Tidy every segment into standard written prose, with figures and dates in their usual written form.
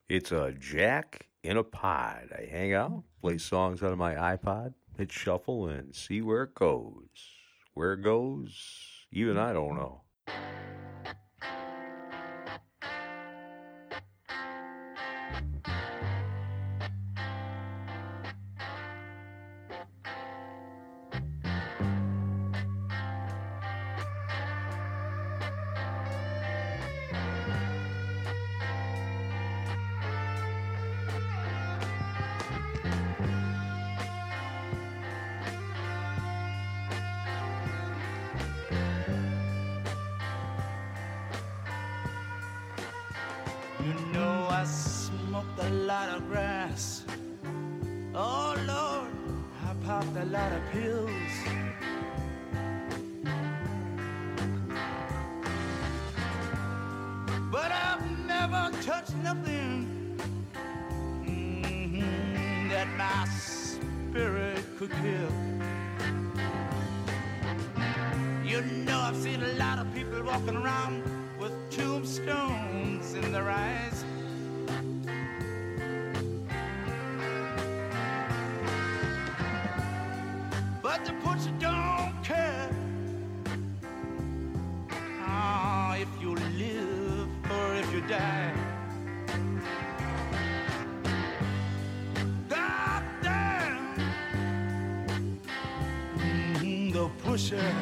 It's a jack in a pod. I hang out, play songs out of my iPod, hit shuffle, and see where it goes. Where it goes, even I don't know. You know I smoked a lot of grass. Oh Lord, I popped a lot of pills. But I've never touched nothing that my spirit could kill. You know I've seen a lot of people walking around with tombstones in their eyes. But the pusher don't care if you live or if you die. God damn, the pusher.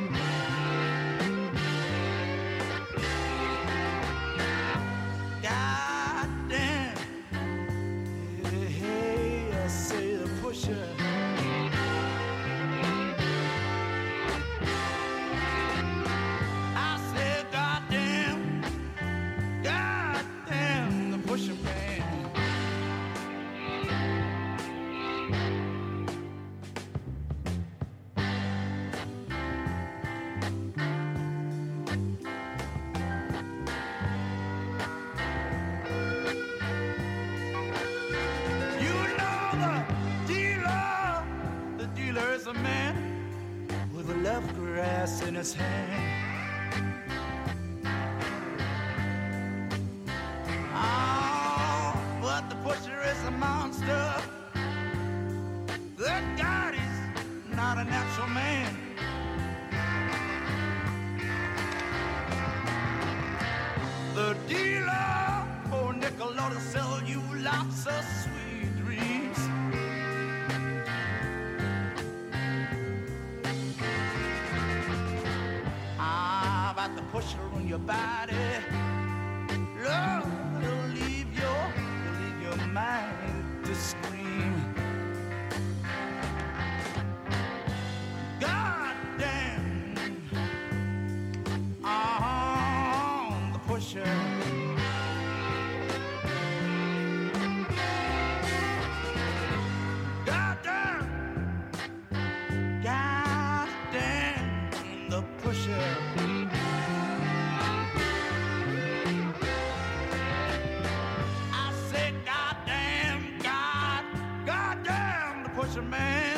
In his hand. Oh, but the pusher is a monster. Good God, he's not a natural man. The dealer, oh nickel, ought to sell you lots of sweet dreams. About the pusher on your body, love, it'll leave your mind to scream. God damn, the pusher. God damn, the pusher. Man.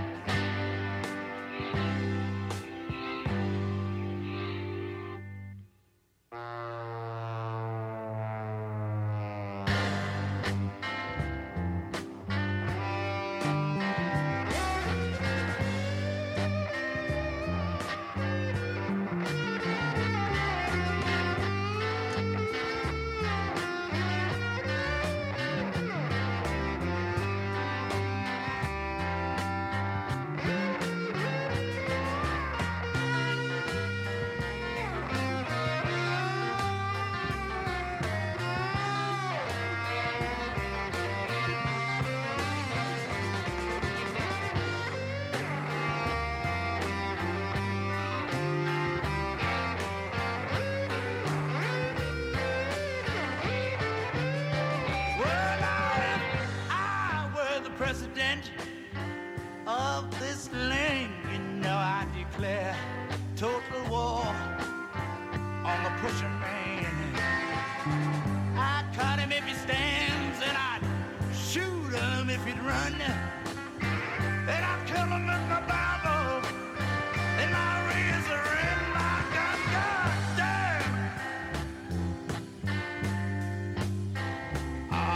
President of this land, you know I declare total war on the pusher man. I'd cut him if he stands, and I'd shoot him if he'd run, and I'd kill him with my Bible and my razor and my gun. God damn.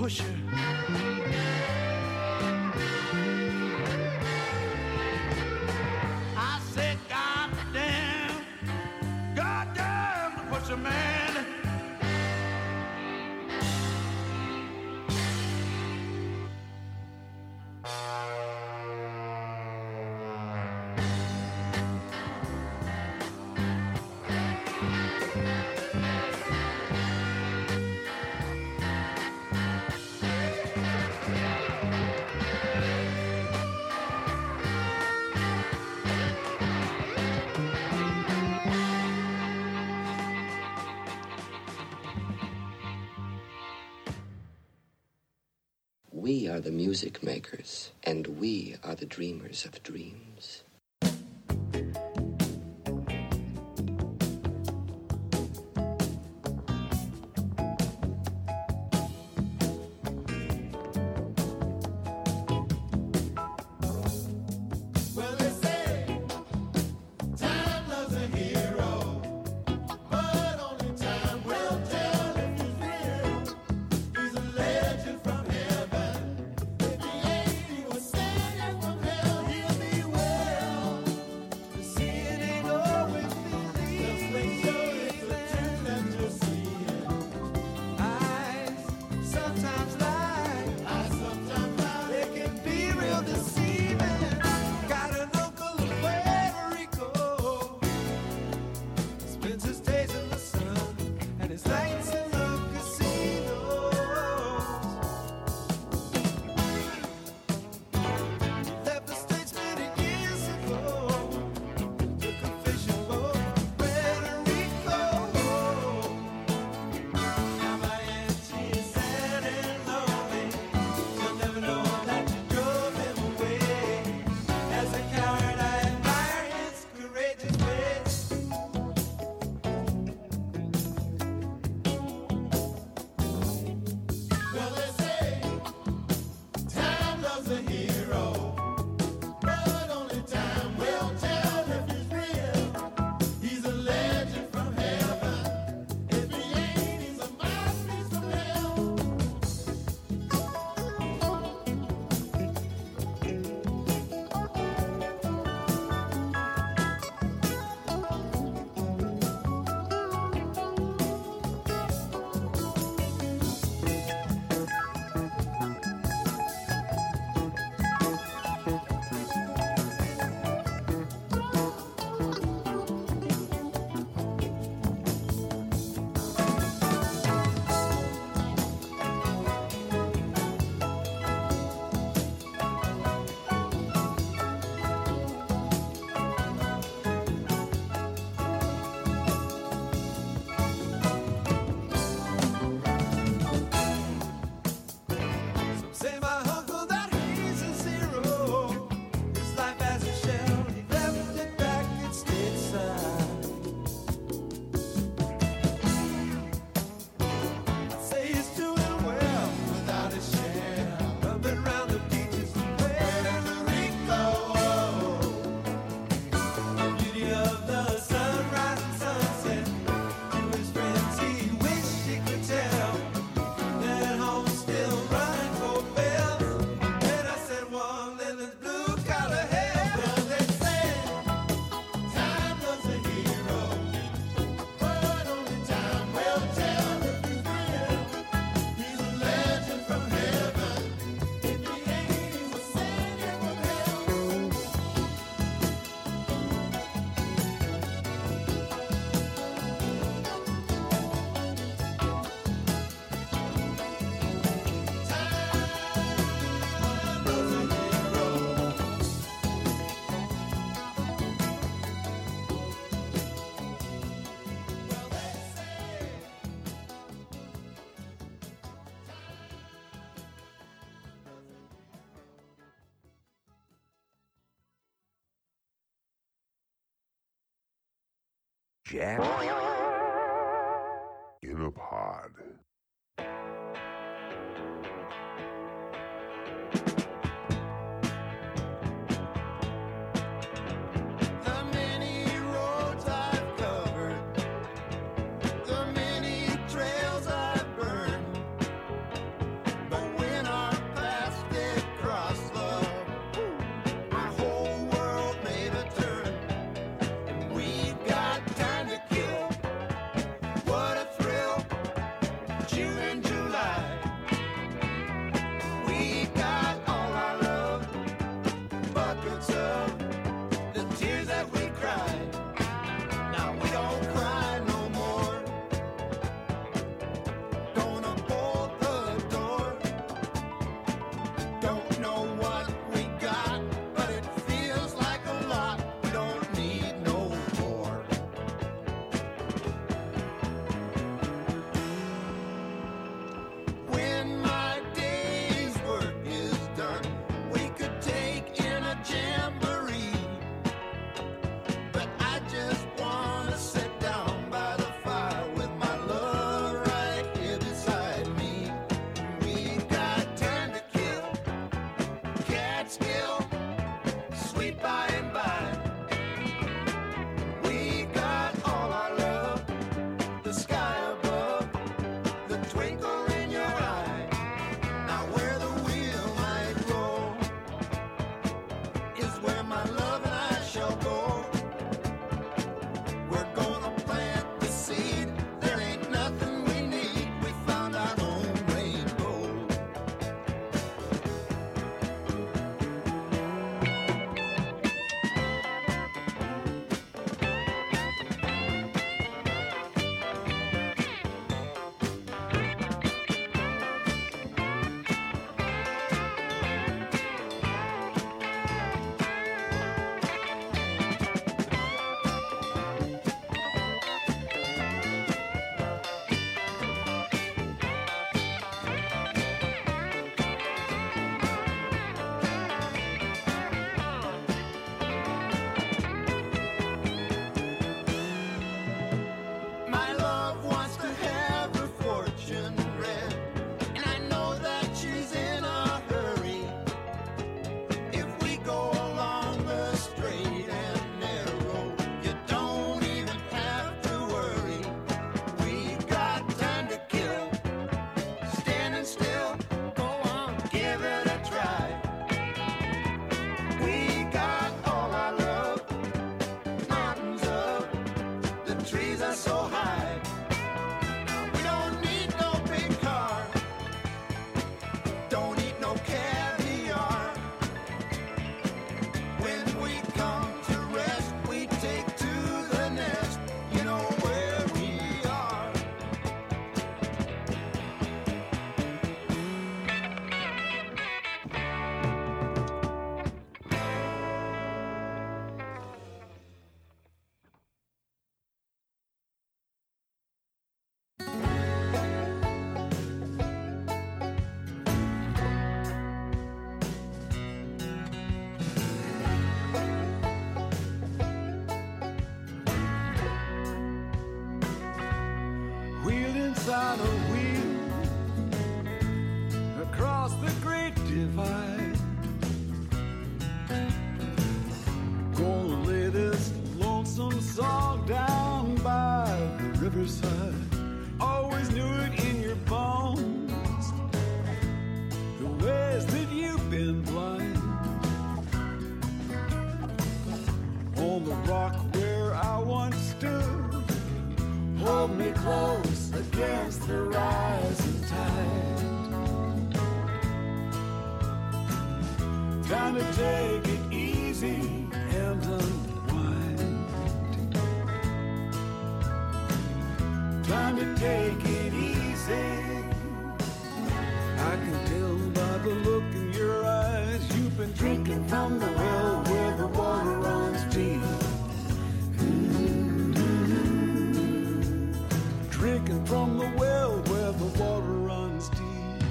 pusher. I said, goddamn, the pusher man. We are the music makers, and we are the dreamers of dreams. Jack in a Pod. But Trying to take it easy and unwind. Trying to take it easy. I can tell by the look in your eyes you've been drinking from the well where the water runs deep. Drinking from the well where the water runs deep.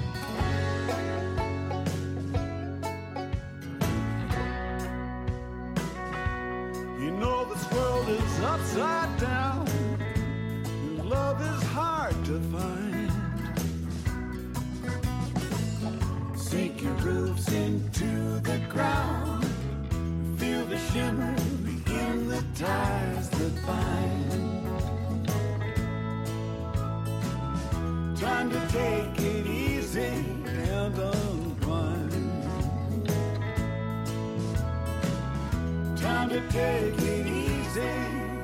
You know this world is upside down, and love is hard to find. Sink your roofs into the ground, feel the shimmer in the ties that bind. Trying to take it easy and unwind. Trying to take it easy.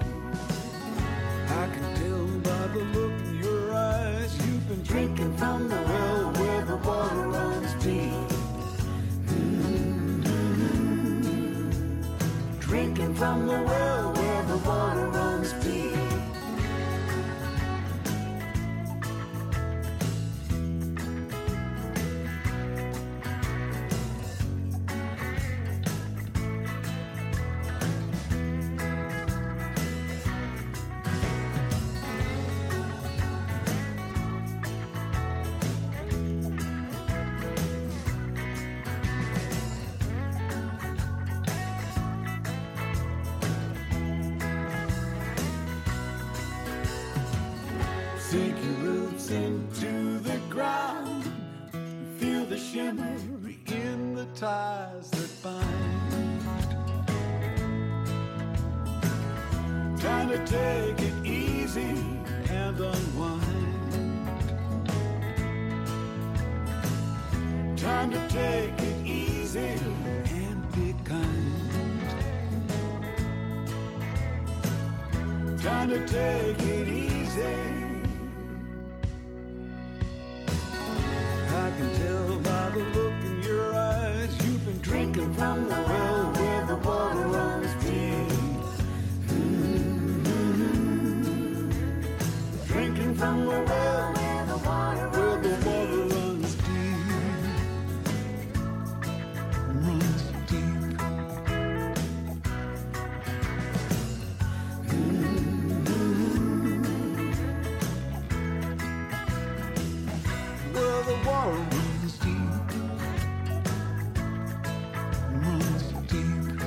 I can tell by the look in your eyes you've been drinking from the well where the water runs deep. Drinking from the well where the water runs deep. Sink your roots into the ground, feel the shimmer in the ties that bind. Trying to take it easy and unwind. Trying to take it easy and be kind. Trying to take it easy. I can tell by the look in your eyes you've been drinking from the well where the water runs deep. Drinking from the well where the water runs deep. Runs deep. Where the water runs deep, runs deep.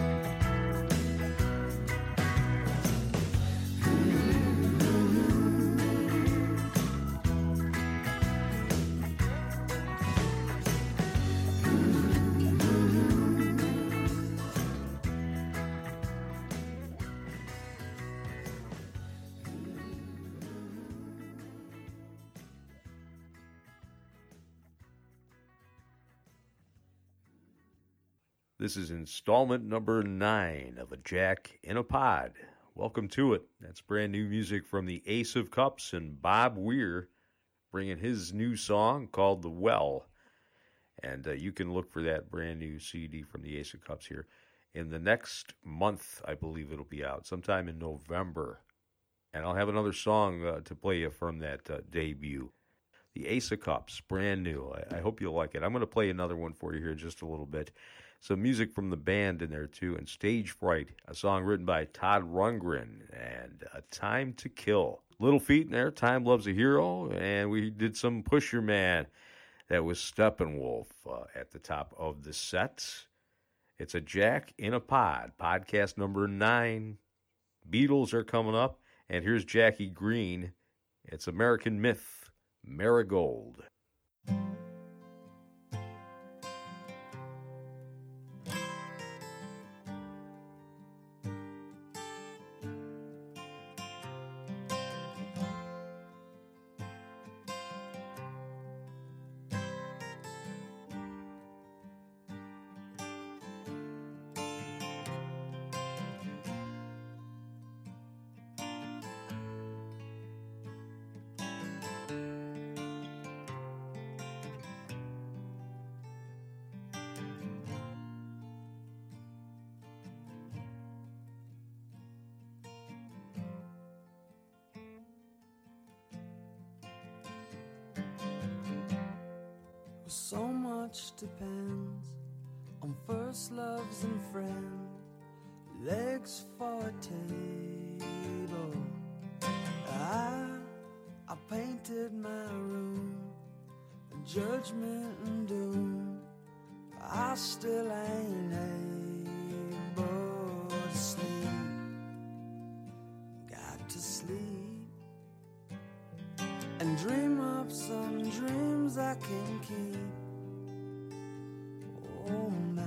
This is installment number 9 of A Jack in a Pod. Welcome to it. That's brand new music from the Ace of Cups and Bob Weir, bringing his new song called The Well. And you can look for that brand new CD from the Ace of Cups here in the next month. I believe it'll be out sometime in November. And I'll have another song to play you from that debut. The Ace of Cups, brand new. I hope you'll like it. I'm going to play another one for you here in just a little bit. Some music from the band in there, too. And Stage Fright, a song written by Todd Rundgren, and A Time to Kill. Little Feat in there, Time Loves a Hero, and we did some Pusher Man. That was Steppenwolf at the top of the set. It's A Jack in a Pod, podcast number 9. Beatles are coming up, and here's Jackie Green. It's American Myth, Marigold. much depends on first loves and friends, legs for a table. I painted my room, judgment and doom. I still ain't able to sleep. Got to sleep and dream up some dreams I can keep. Oh my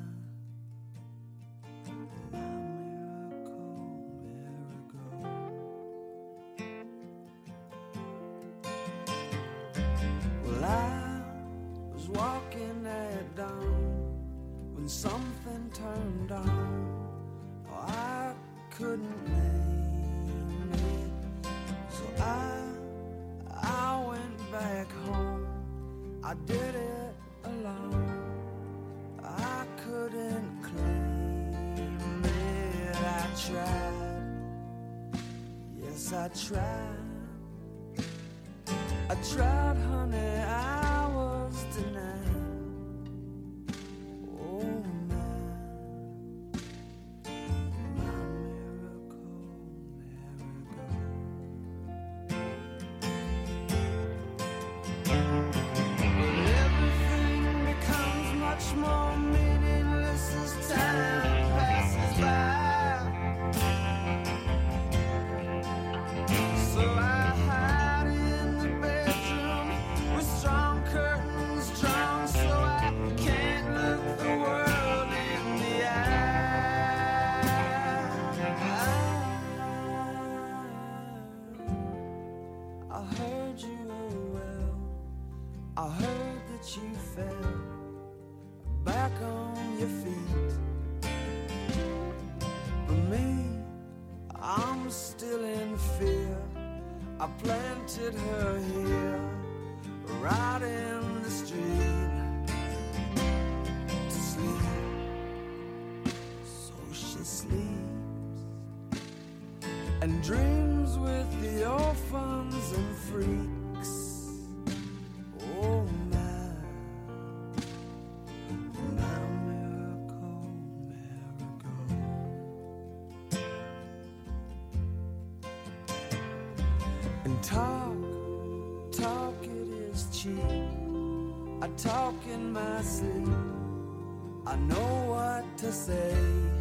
something turned on. Oh, I couldn't name it, so I went back home. I did it alone. I couldn't claim it. I tried. Yes, I tried. I tried, honey. I was denied. I planted her here, right in the street, to sleep. So she sleeps and dreams with the orphans and freaks. Oh my miracle, miracle. And talk, it is cheap. I talk in my sleep. I know what to say.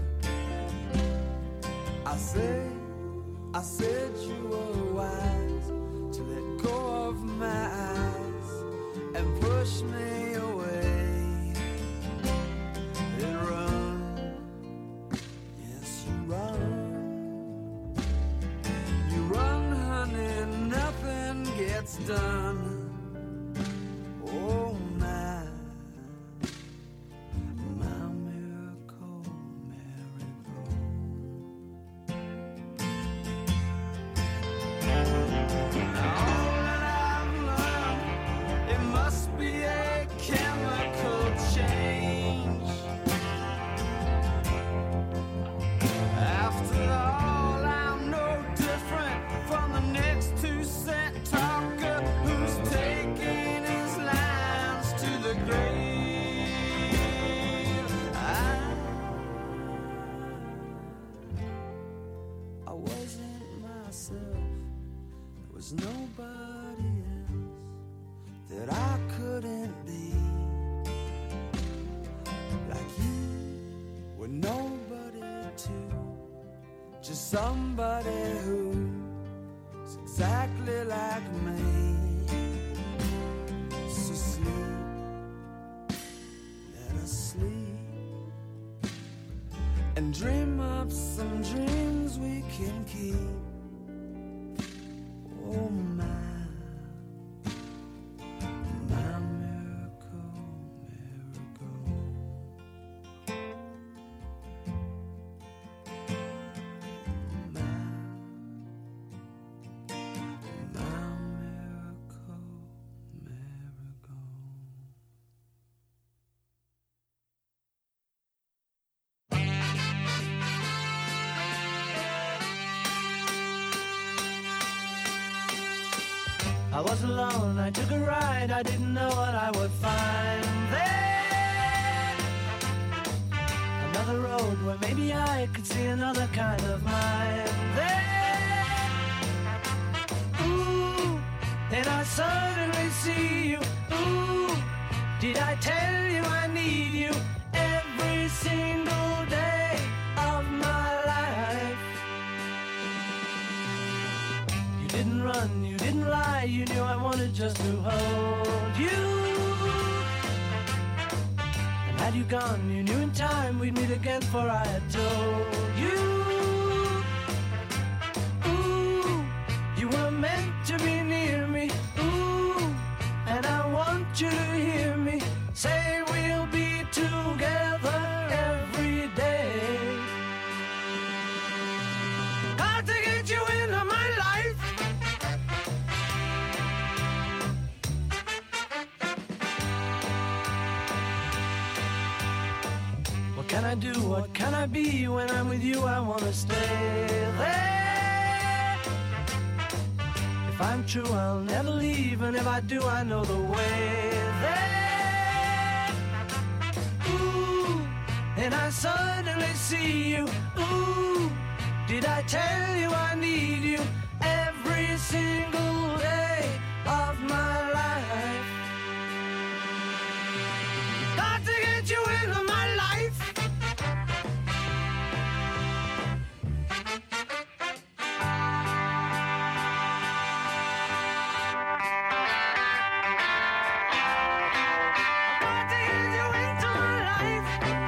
I said you were wise to let go of my eyes and push me away. And run, yes you run. You run, honey, nothing gets done. Oh my miracle, miracle. All that I've learned, it must be a chemical change. After all, I'm no different from the next 2-cent talker who's taking his lines to the grave. I wasn't myself. There was nobody else that I couldn't be. Like you were nobody too. Just somebody who's exactly like me. So sleep, let us sleep, and dream up some dreams we can keep. Oh my miracle, miracle. My miracle, miracle. was alone, I took a ride, I didn't know what I would find there. Another road where maybe I could see another kind of mind there. Ooh, then I suddenly see you. Ooh, did I tell you I need you every single day of my life? You didn't run, you didn't lie, you knew I wanted just to hold you. And had you gone, you knew in time we'd meet again, for I had told you. Ooh, you were meant to be near me. Ooh, and I want you to hear me say we'll be together every day. Got to get you into my life. What can I do? What can I be? When I'm with you, I want to stay there. If I'm true, I'll never leave, and if I do, I know the way there. Ooh, and I suddenly see you. Ooh, did I tell you I need you every single day of my life? Got to get you into my life. Got to get you into my life.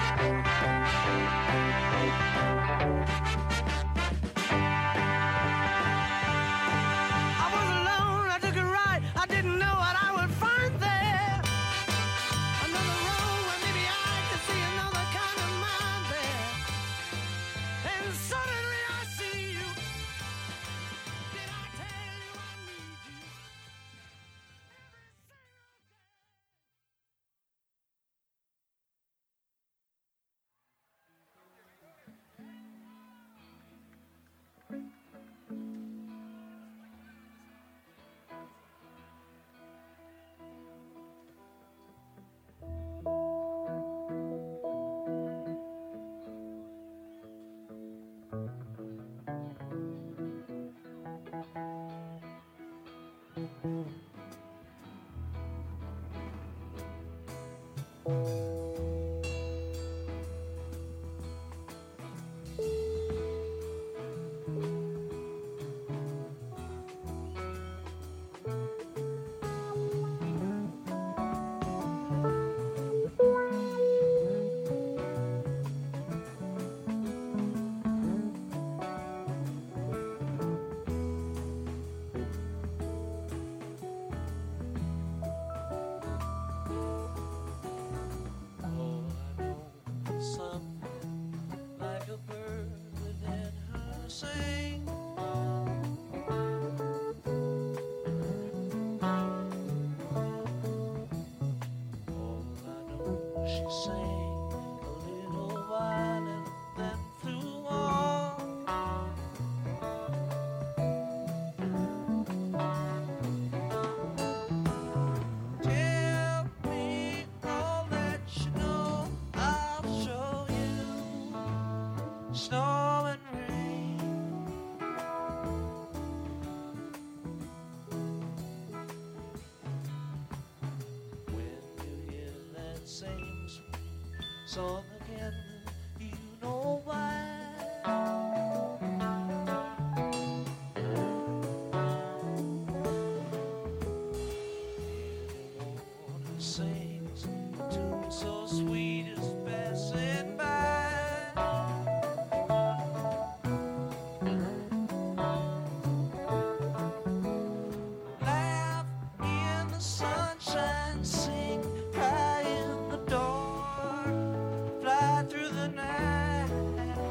I was alone, I took a ride, I didn't know what I would find there. Another road where maybe I could see another kind of mind there. And suddenly I see you. Did I tell you I need you? Like a bird within her sing. All I know, she sang a little while and then flew on. Tell me all that you know, I'll show you snow and rain. When you hear that same song again, you know why. Anyone who sings a tune so sweet is passing by. Laugh in the sunshine, sing, cry in the dark, fly through the night.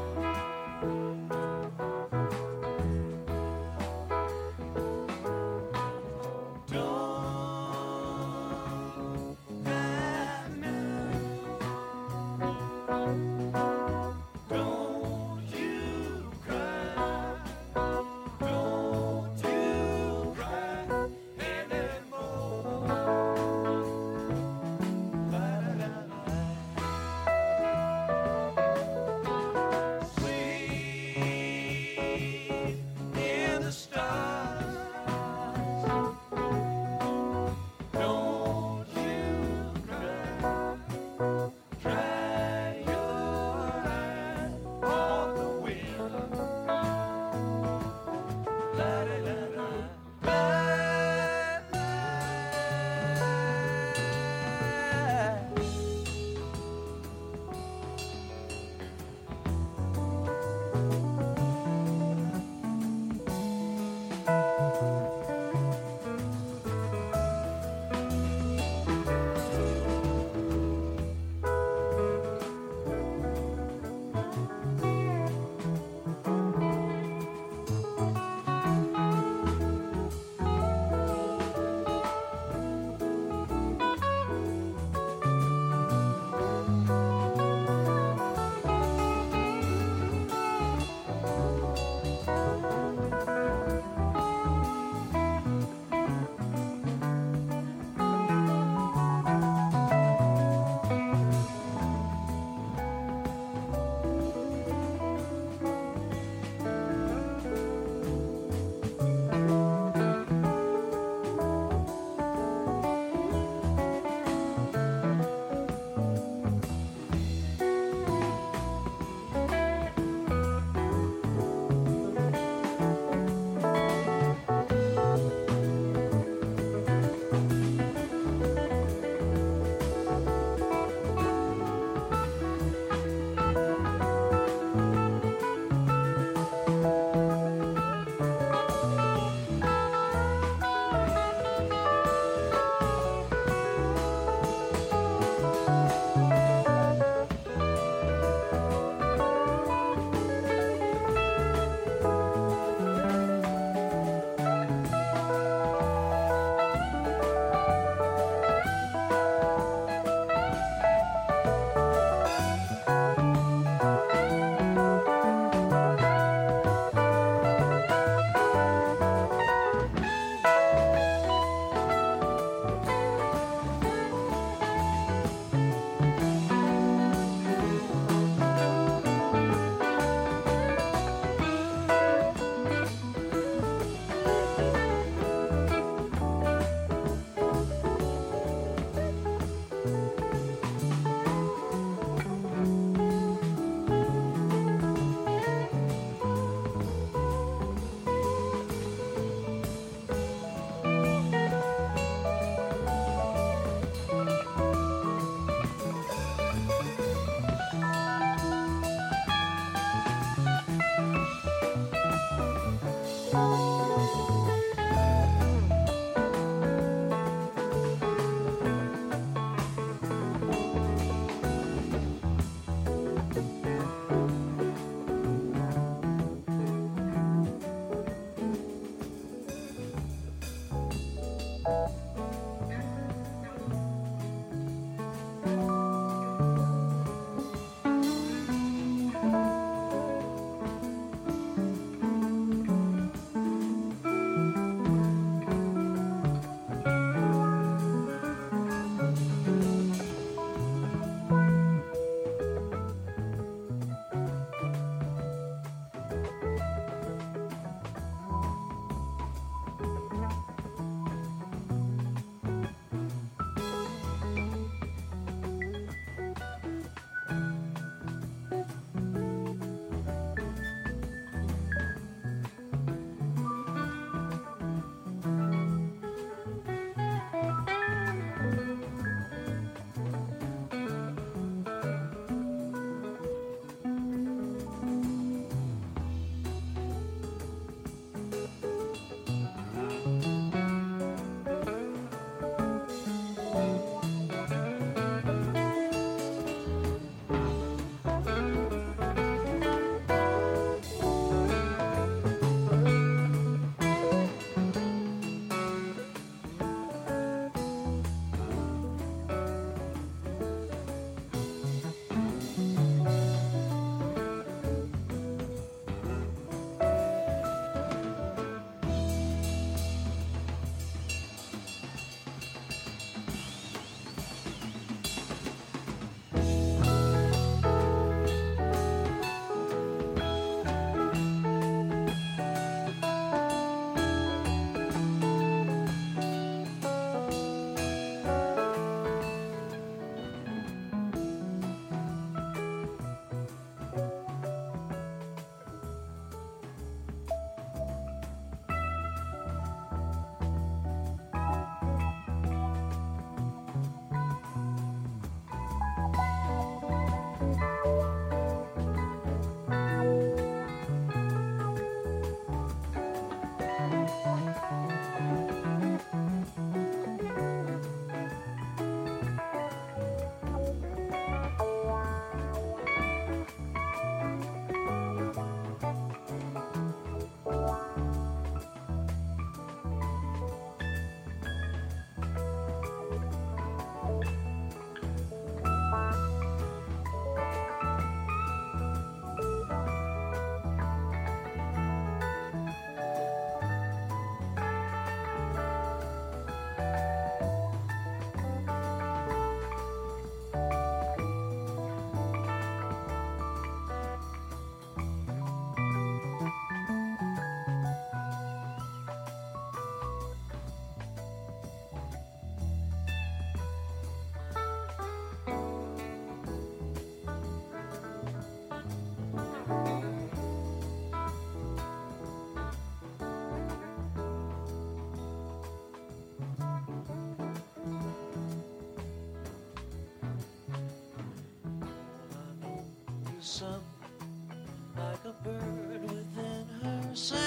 something like a bird within her sing.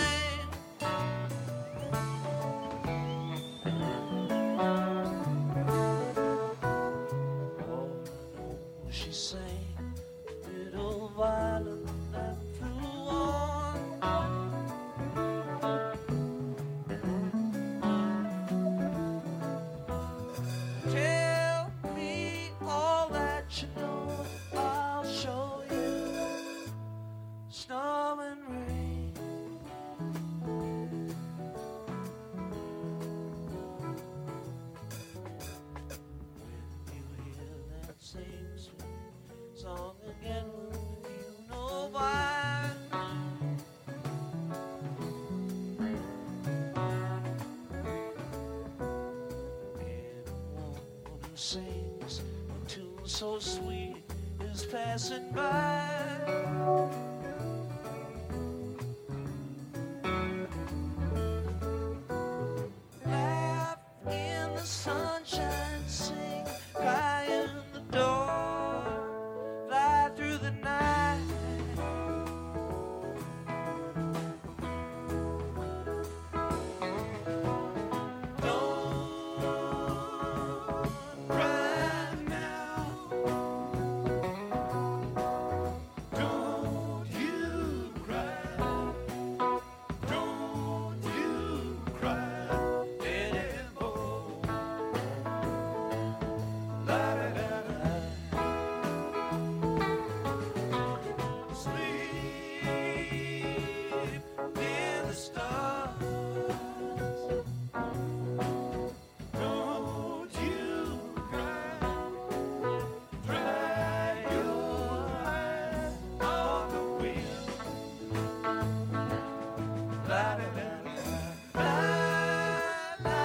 Oh, no, she sang little violet that flew on. Tell me all that you know, I'll show you storm and rain. When you hear that same sweet song again, you know why. Anyone who sings a tune so sweet is passing by. Laugh in the sunshine, sing, cry in the door, fly through the night. Don't cry now. Don't you cry. Don't you cry anymore. La da da da. Sleep in the stars. Don't you cry. Dry your eyes on the wheel. La da da da. La la.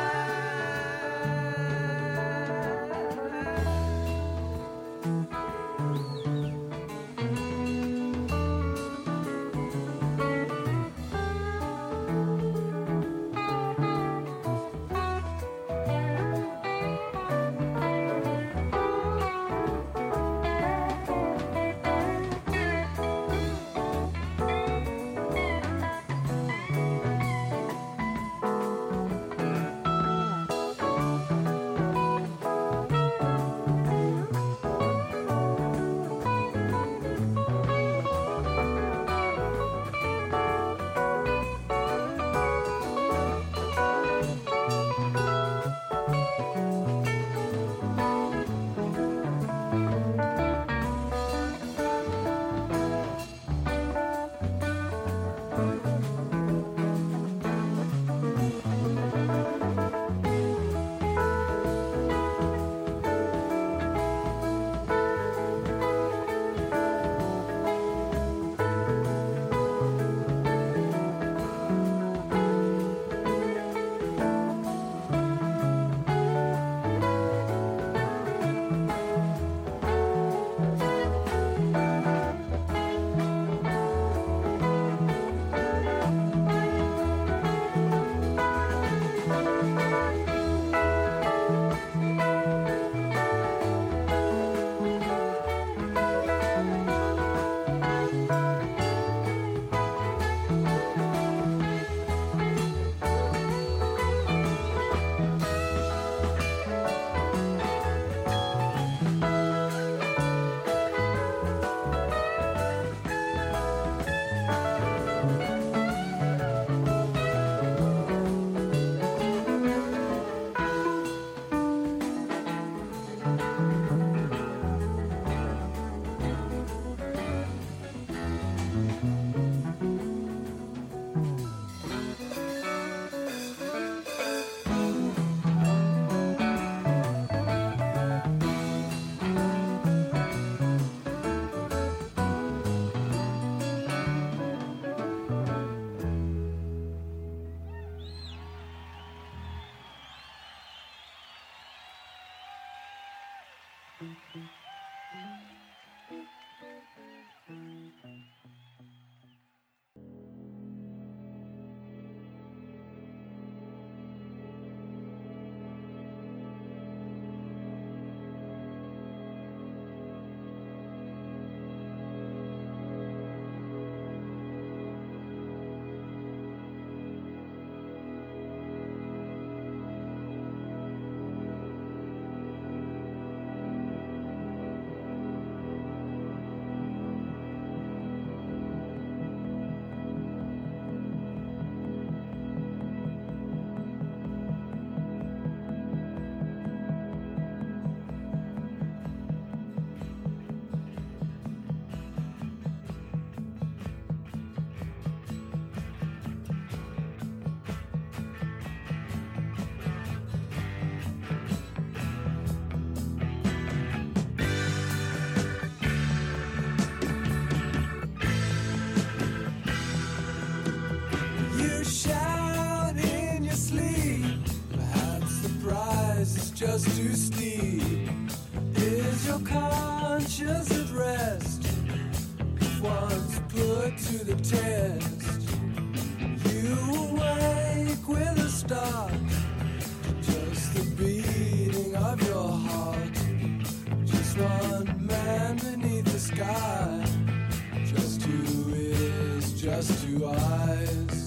it to the test. You awake with a start, just the beating of your heart. Just one man beneath the sky, just 2 ears, just 2 eyes.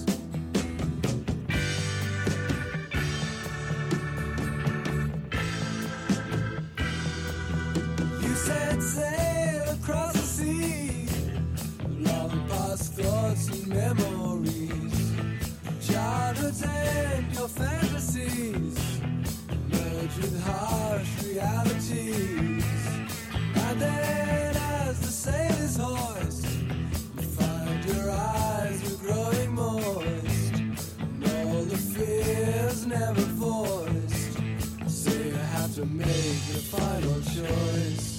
You set sail across the sea, long past thoughts and memories, childhoods and your fantasies merge with harsh realities. And then as the sail is hoist, you find your eyes were growing moist, and all the fears never voiced, so you have to make the final choice.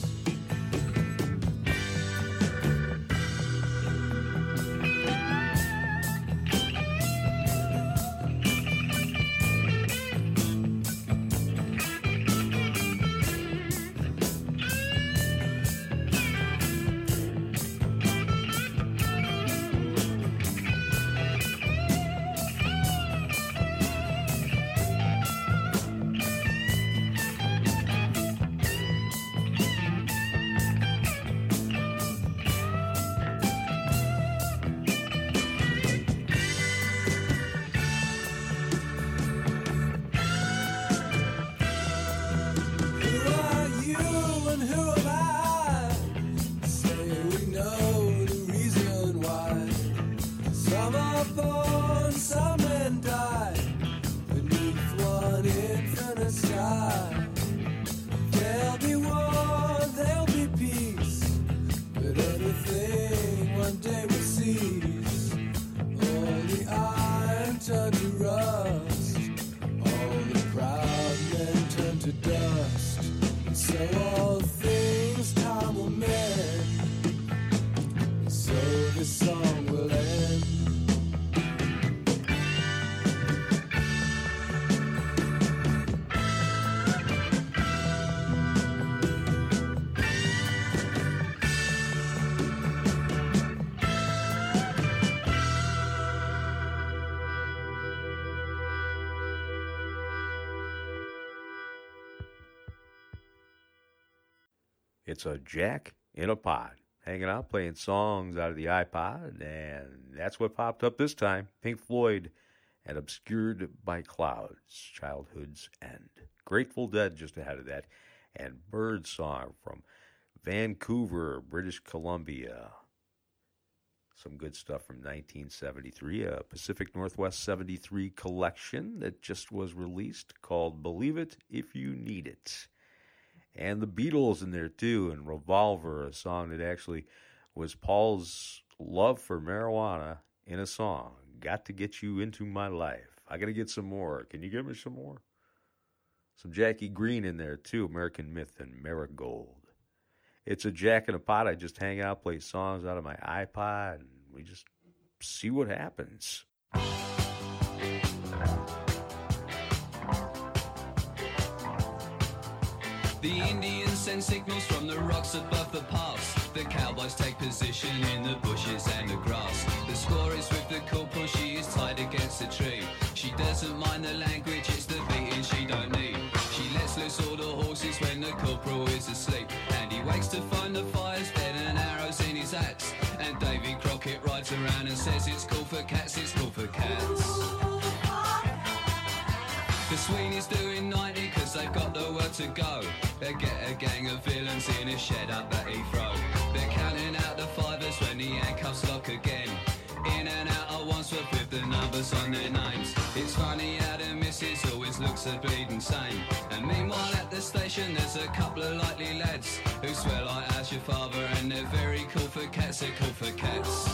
It's a Jack in a Pod, hanging out, playing songs out of the iPod, and that's what popped up this time. Pink Floyd and Obscured by Clouds, Childhood's End. Grateful Dead just ahead of that, and Birdsong from Vancouver, British Columbia. Some good stuff from 1973, a Pacific Northwest 73 collection that just was released called Believe It If You Need It. And the Beatles in there too, and Revolver, a song that actually was Paul's love for marijuana in a song. Got to get you into my life. I got to get some more. Can you give me some more? Some Jackie Green in there too, American Myth and Marigold. It's a Jack in a Pot. I just hang out, play songs out of my iPod, and we just see what happens. The Indians send signals from the rocks above the pass. The cowboys take position in the bushes and the grass. The score is with the corporal, she is tied against a tree. She doesn't mind the language, it's the beating she don't need. She lets loose all the horses when the corporal is asleep. And he wakes to find the fire's dead and arrows in his axe. And Davy Crockett rides around and says it's cool for cats, it's cool for cats. The Sweeney's doing 90 cause they've got the word to go. They get a gang of villains in a shed up at Heathrow. They're counting out the fivers when the handcuffs lock again. In and out at Wandsworth with the numbers on their names. It's funny how the missus always looks a bleeding sane. And meanwhile at the station there's a couple of likely lads who swear like as your father, and they're very cool for cats, they're cool for cats.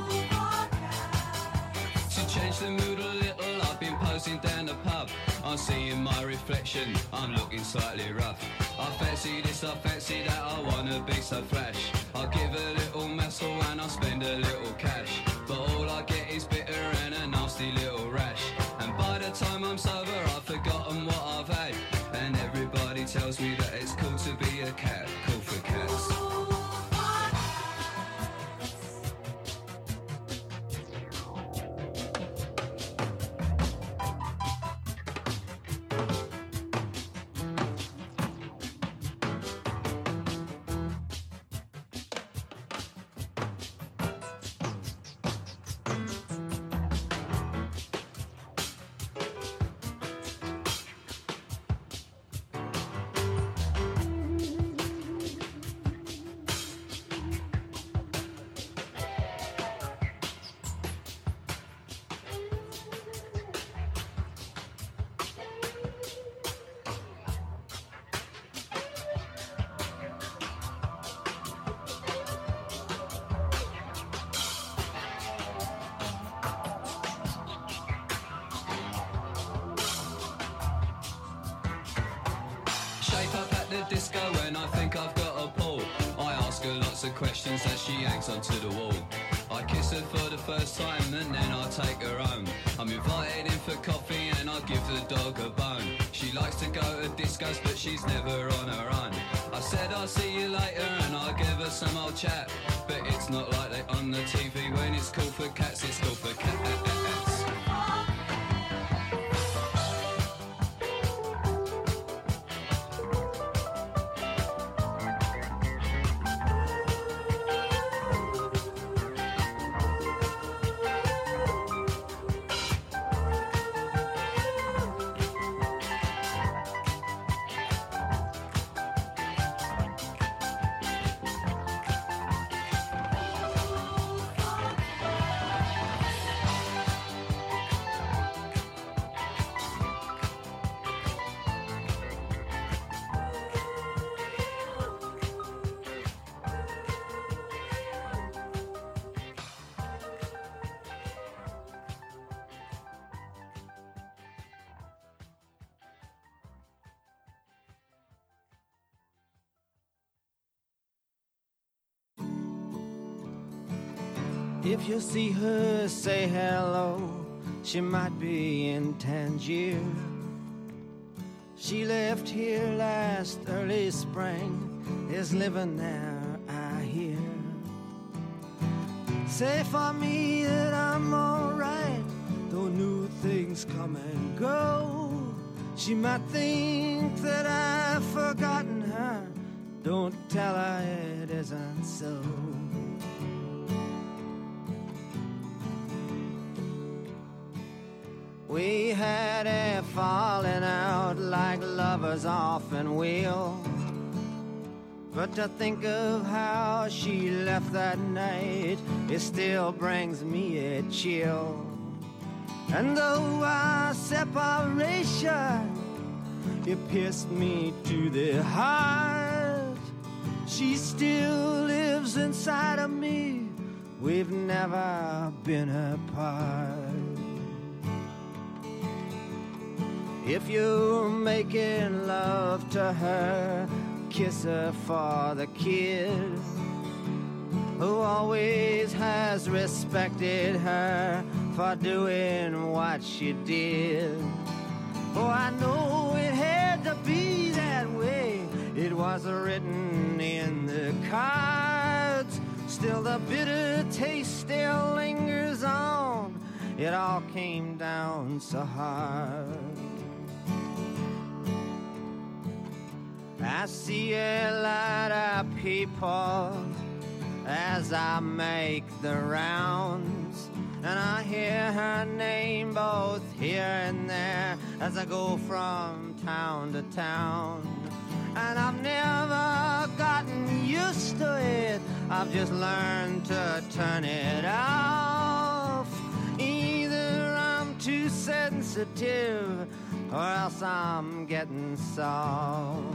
To change the mood a little, I've been posing down the pub. I'm seeing my reflection, I'm looking slightly rough. I fancy this, I fancy that, I wanna be so flash. I'll give a little muscle and I'll spend a little cash. But all I get is bitter and a nasty little rash. And by the time I'm sober, I've forgotten what I've had. And everybody tells me that it's cool to be a cat, cool for cats. the disco when I think I've got a pull. I ask her lots of questions as she hangs onto the wall. I kiss her for the first time and then I take her home. I'm invited in for coffee and I give the dog a bone. She likes to go to discos but she's never on her own. I said I'll see you later and I'll give her some old chat. But it's not like they on the TV when it's cool for cats, it's cool for cats. If you see her, say hello. She might be in Tangier. She left here last early spring, is living there, I hear. Say for me that I'm alright, though new things come and go. She might think that I've forgotten her. Don't tell her it isn't so. We had a falling out like lovers often will. But to think of how she left that night, it still brings me a chill. And though our separation, it pierced me to the heart, she still lives inside of me. We've never been apart. If you're making love to her, kiss her for the kid who always has respected her for doing what she did. Oh, I know it had to be that way. It was written in the cards. Still the bitter taste still lingers on. It all came down so hard. I see a lot of people as I make the rounds, and I hear her name both here and there as I go from town to town. And I've never gotten used to it, I've just learned to turn it off. Either I'm too sensitive or else I'm getting soft.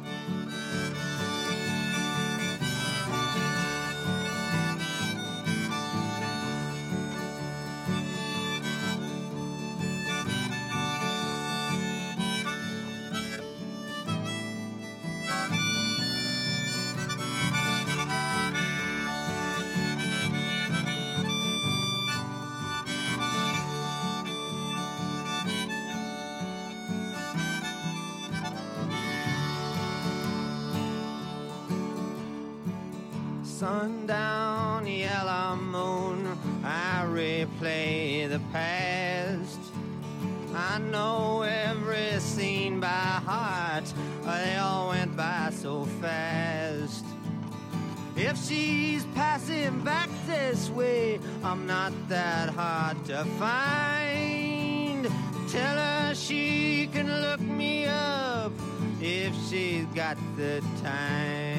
Sundown, yellow moon, I replay the past. I know every scene by heart, they all went by so fast. If she's passing back this way, I'm not that hard to find. Tell her she can look me up if she's got the time.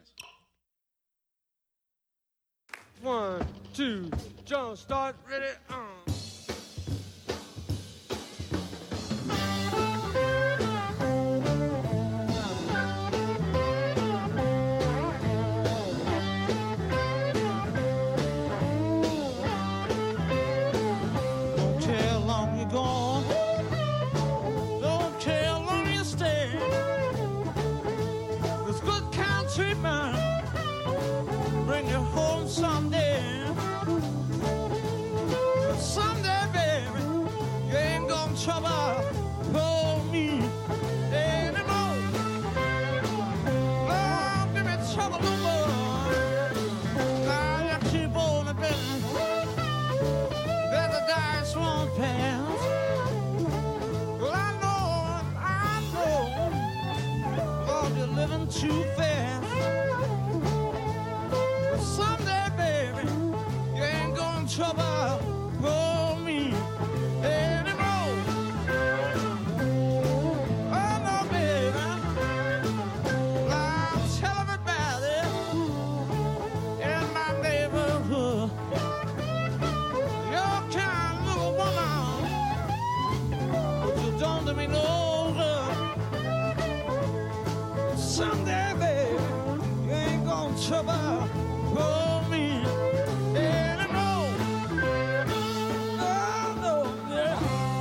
1, 2, jump, start, ready, Don't care how long you're gone. Don't care how long you stay. This good kind treatment bring you home someday. Someday, baby, you ain't gonna trouble me anymore. Lord, give me trouble no more. Now you keep on the bed. That the dice won't pass. Well, I know, Lord, you're living too fast. But someday, baby, you ain't gonna trouble me anymore. Oh, no, baby, I'll tell everybody in my neighborhood. Your kind little woman, but you don't do me no good. Someday, baby, you ain't gonna trouble me anymore. No, no, yeah.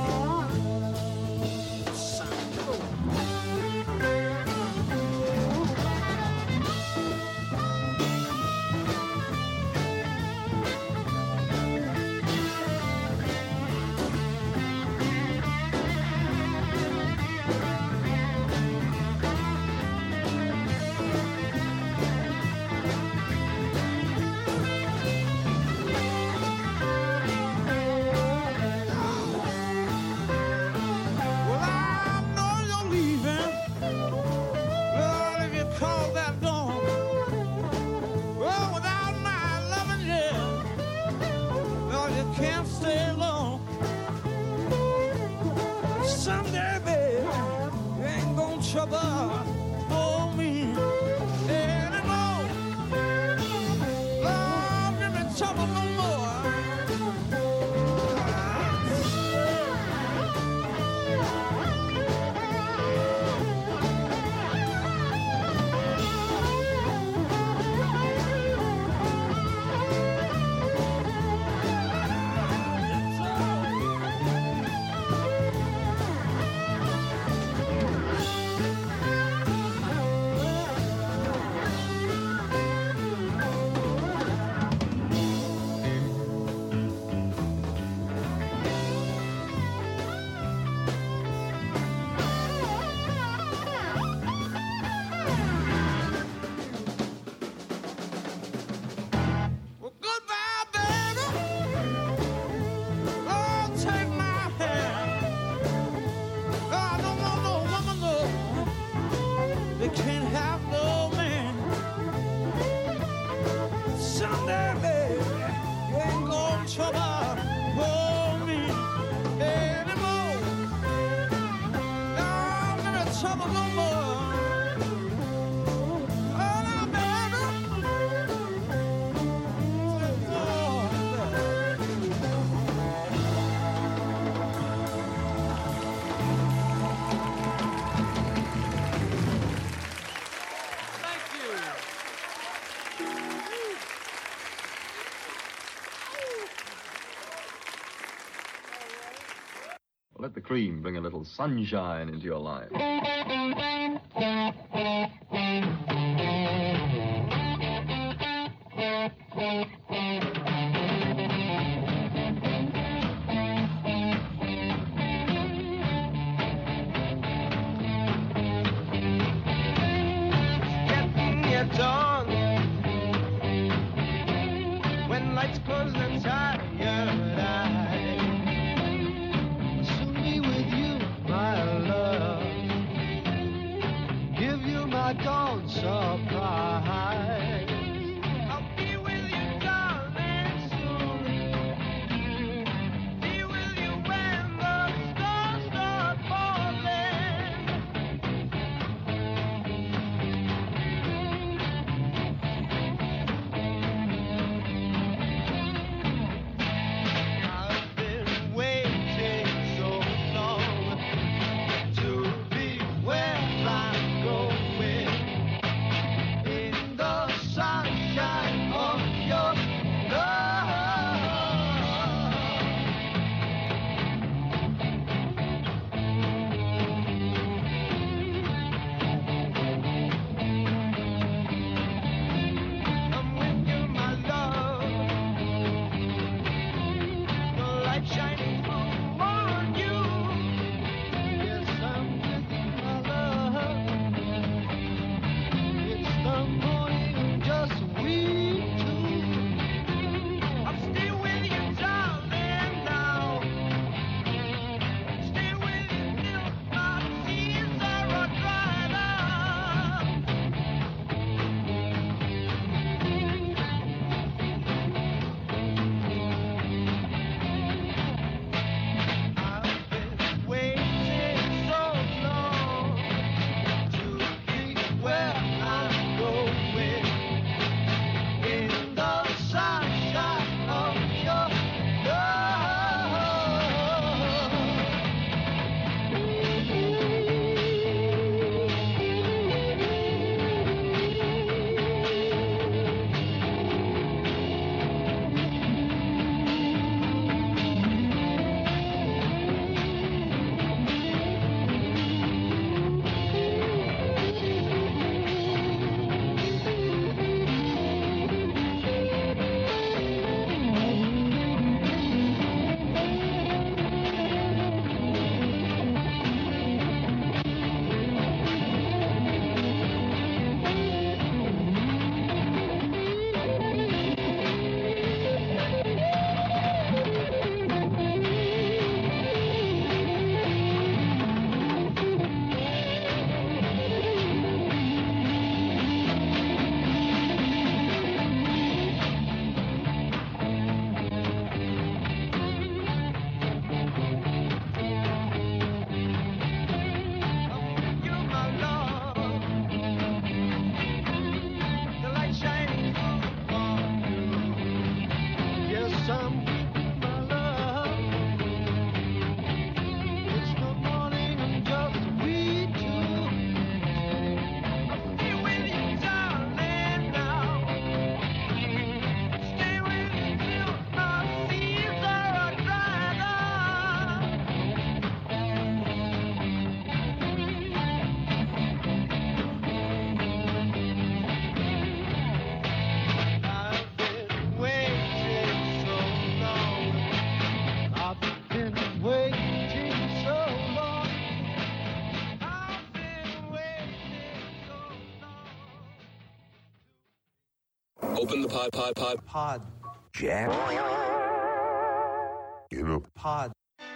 Well, I know you're leaving. Lord, if you call that dawn. Well, without my loving you, Lord, you can't stay long. Someday, baby, you ain't gonna trouble me anymore. Lord, give me trouble no more. Well, goodbye, baby. Lord, take my hand. I don't want no woman, no. They can't have no man. Someday, baby, you ain't gonna trouble me anymore. No, give me trouble no more. Oh, no, baby. Thank you. Let the cream bring a little sunshine into your life. Getting your dawn when lights close inside your eyes. Soon be with you, my love. Give Open the pod. Jack in a Pod.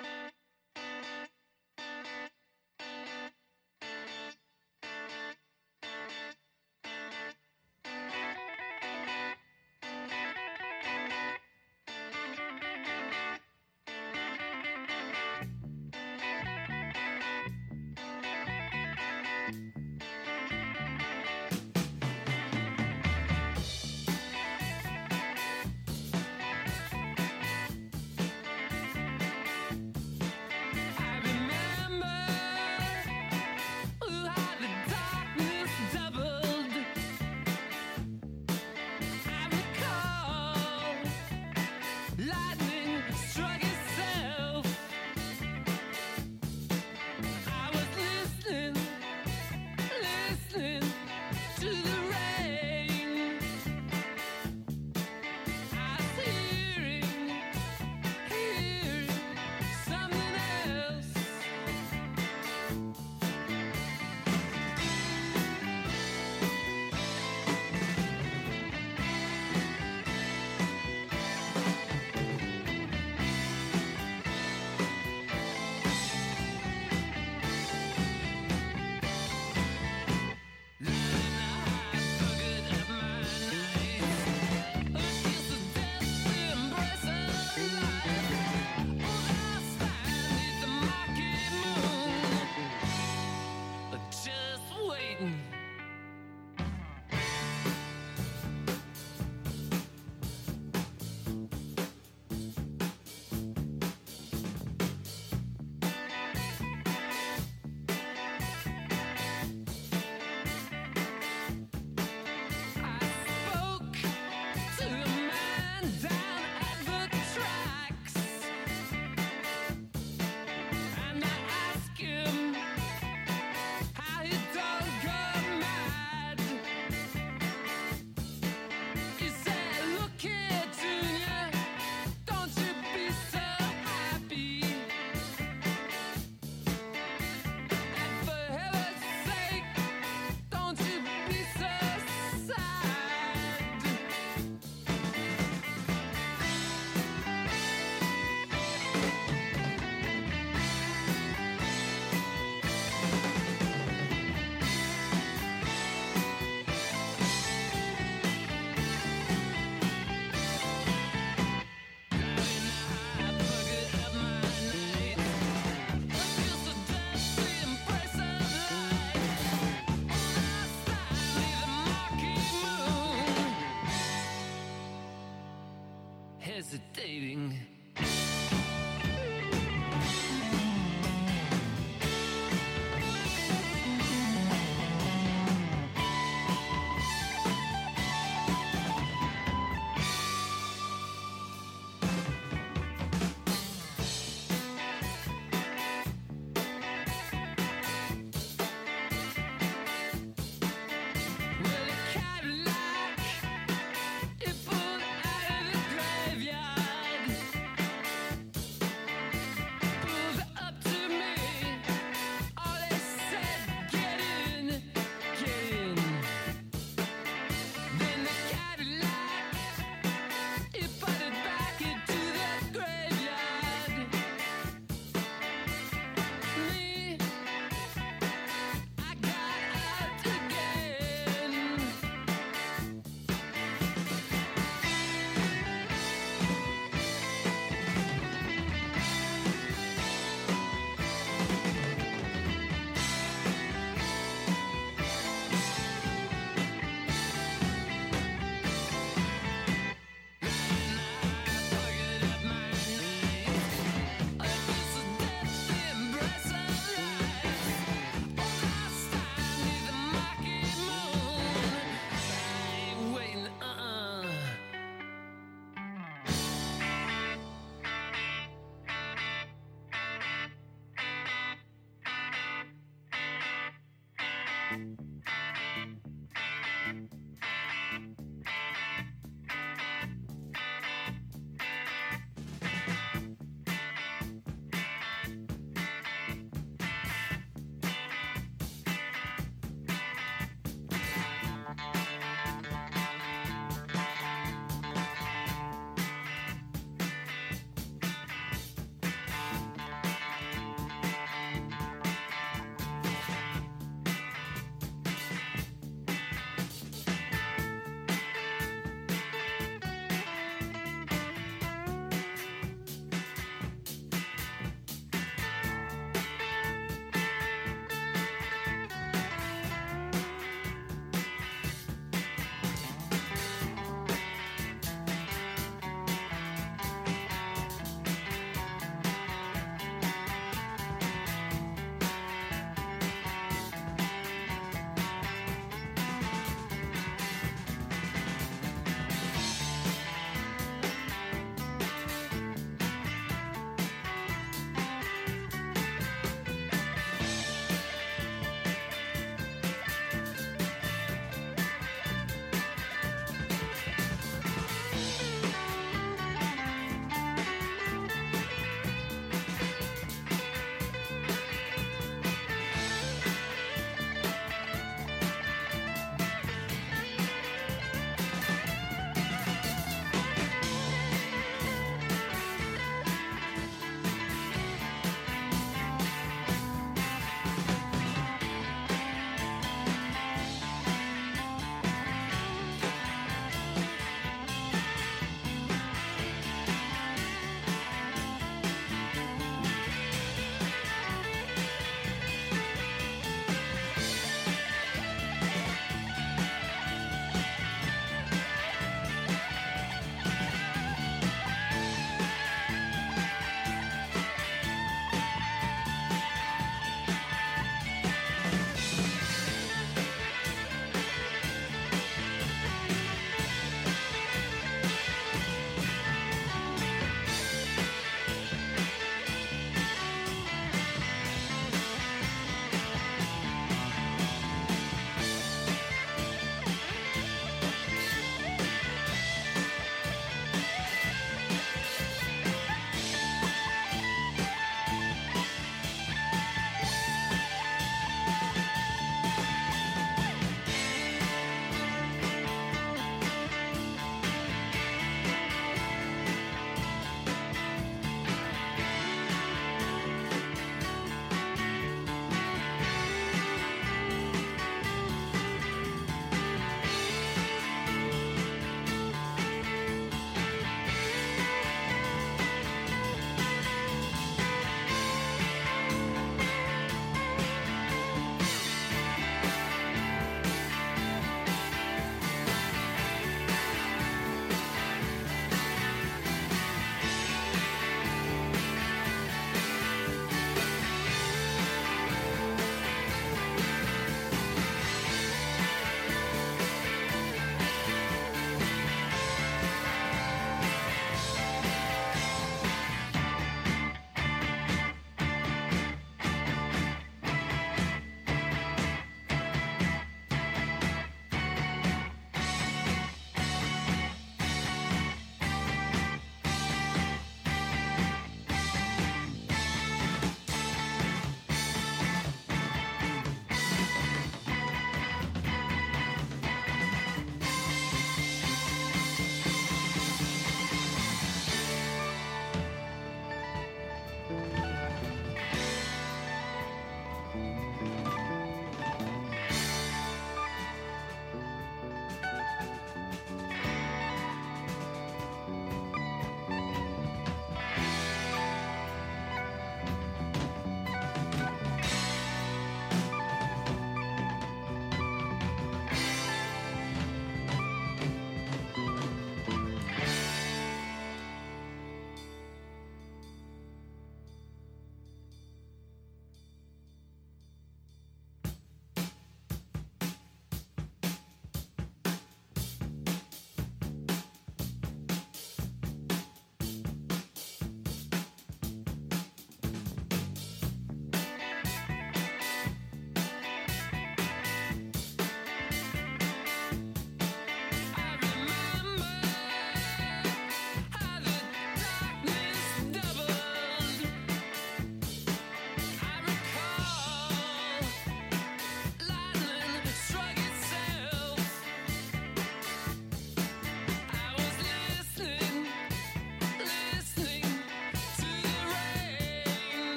Hesitating.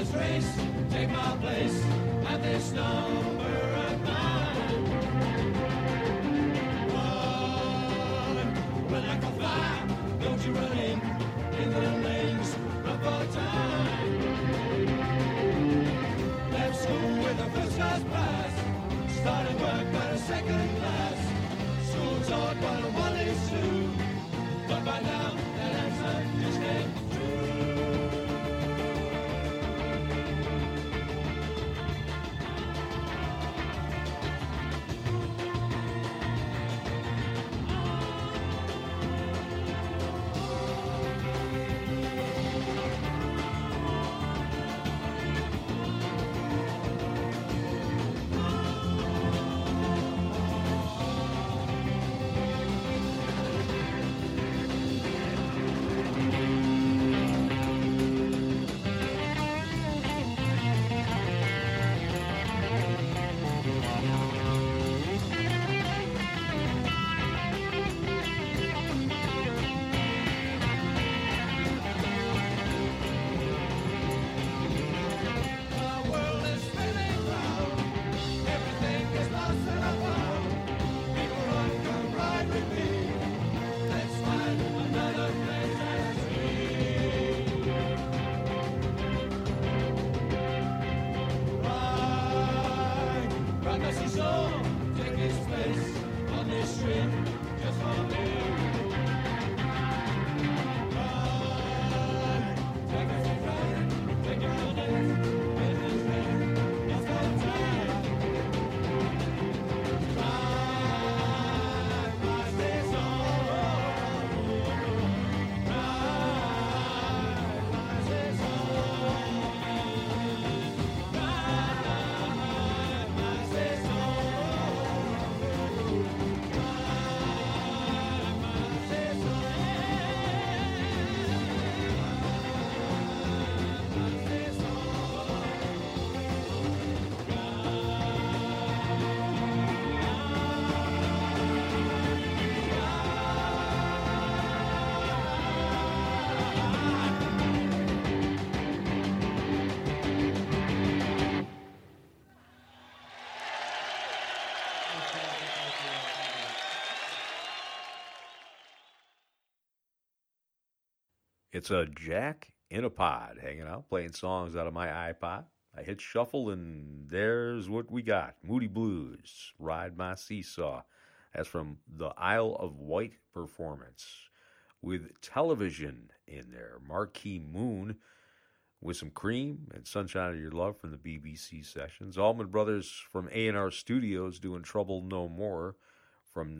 It's a Jack in a Pod hanging out, playing songs out of my iPod. I hit shuffle, and there's what we got. Moody Blues, Ride My Seesaw. That's from the Isle of Wight performance. With Television in there. Marquee Moon with some Cream and Sunshine of Your Love from the BBC sessions. Allman Brothers from A&R Studios doing Trouble No More from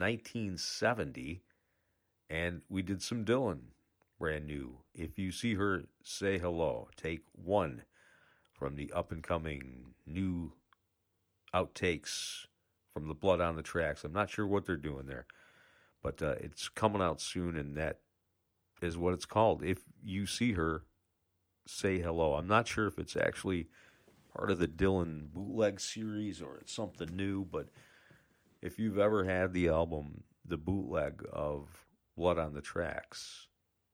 1970. And we did some Dylan, brand new. If You See Her, Say Hello. Take one from the up-and-coming new outtakes from the Blood on the Tracks. I'm not sure what they're doing there, but it's coming out soon, and that is what it's called. If You See Her, Say Hello. I'm not sure if it's actually part of the Dylan bootleg series or it's something new, but if you've ever had the album, the bootleg of Blood on the Tracks,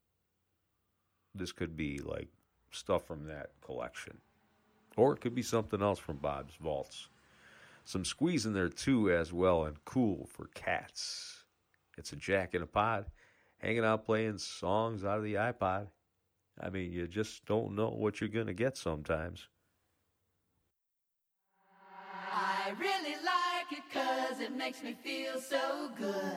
this could be like stuff from that collection. Or it could be something else from Bob's Vaults. Some Squeeze in there too as well, and Cool for Cats. It's a Jack in a Pod, hanging out playing songs out of the iPod. I mean, you just don't know what you're going to get sometimes. I really like it 'cause it makes me feel so good.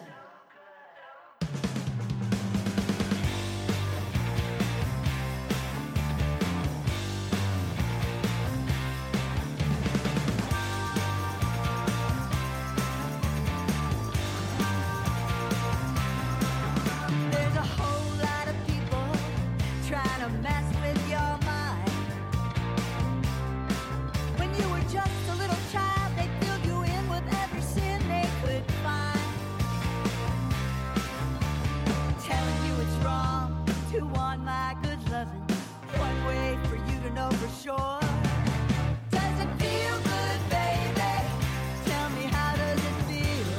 Sure. Does it feel good, baby? Tell me, how does it feel?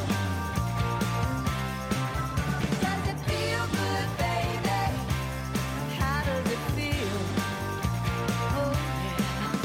Does it feel good, baby? How does it feel? Oh, yeah.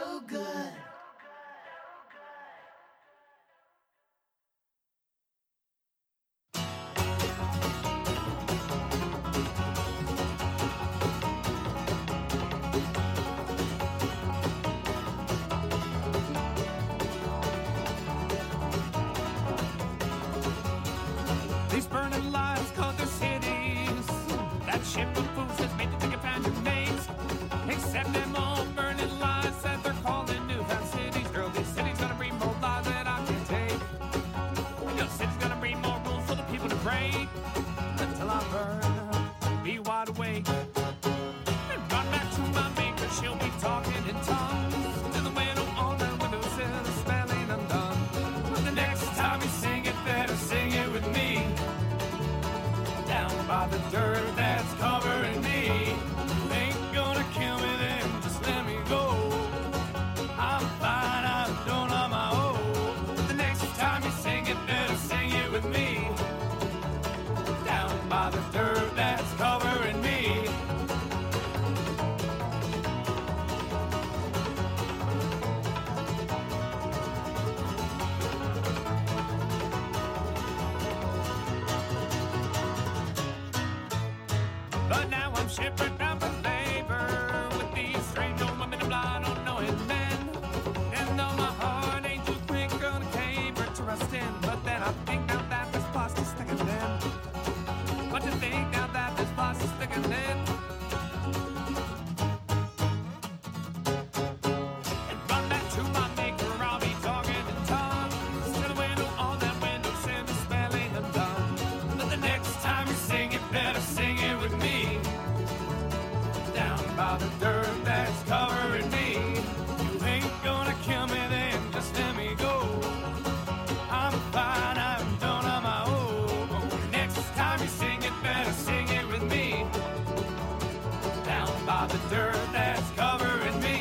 so good. These burning lives called their cities. That ship of fools that's made to take a pound of mates. Except them all burning lives that they're calling newfound cities. Girl, this city's gonna bring more lives that I can take. Your city's gonna bring more rules for the people to break. Until I burn, be wide awake. And run back to my maker, she'll be talking in tongues. To the window on the windowsill, smelling undone. But the next time you sing it, better sing it with me. Down by the dirt that's covering me. You ain't gonna kill me then, just let me go. I'm fine, I'm doing on my own. The next time you sing it, better sing it with me. Down by the dirt that's covering me. But now I'm shipwrecked bound for labor with these strange old women and blind unknowing men. And though my heart ain't too quick gonna caper to rust in, but then I think now that this boss is thicker than. But to think now that this boss is thicker than. And run back to my maker, I'll be talking in tongues. To the window on that windowsill, the spelling undone. But the next time you sing it, better sing it with me. Down by the dirt that's covering me. You ain't gonna kill me then, just let me go. I'm fine, I'm done on my own. Next time you sing it, better sing it with me. Down by the dirt that's covering me.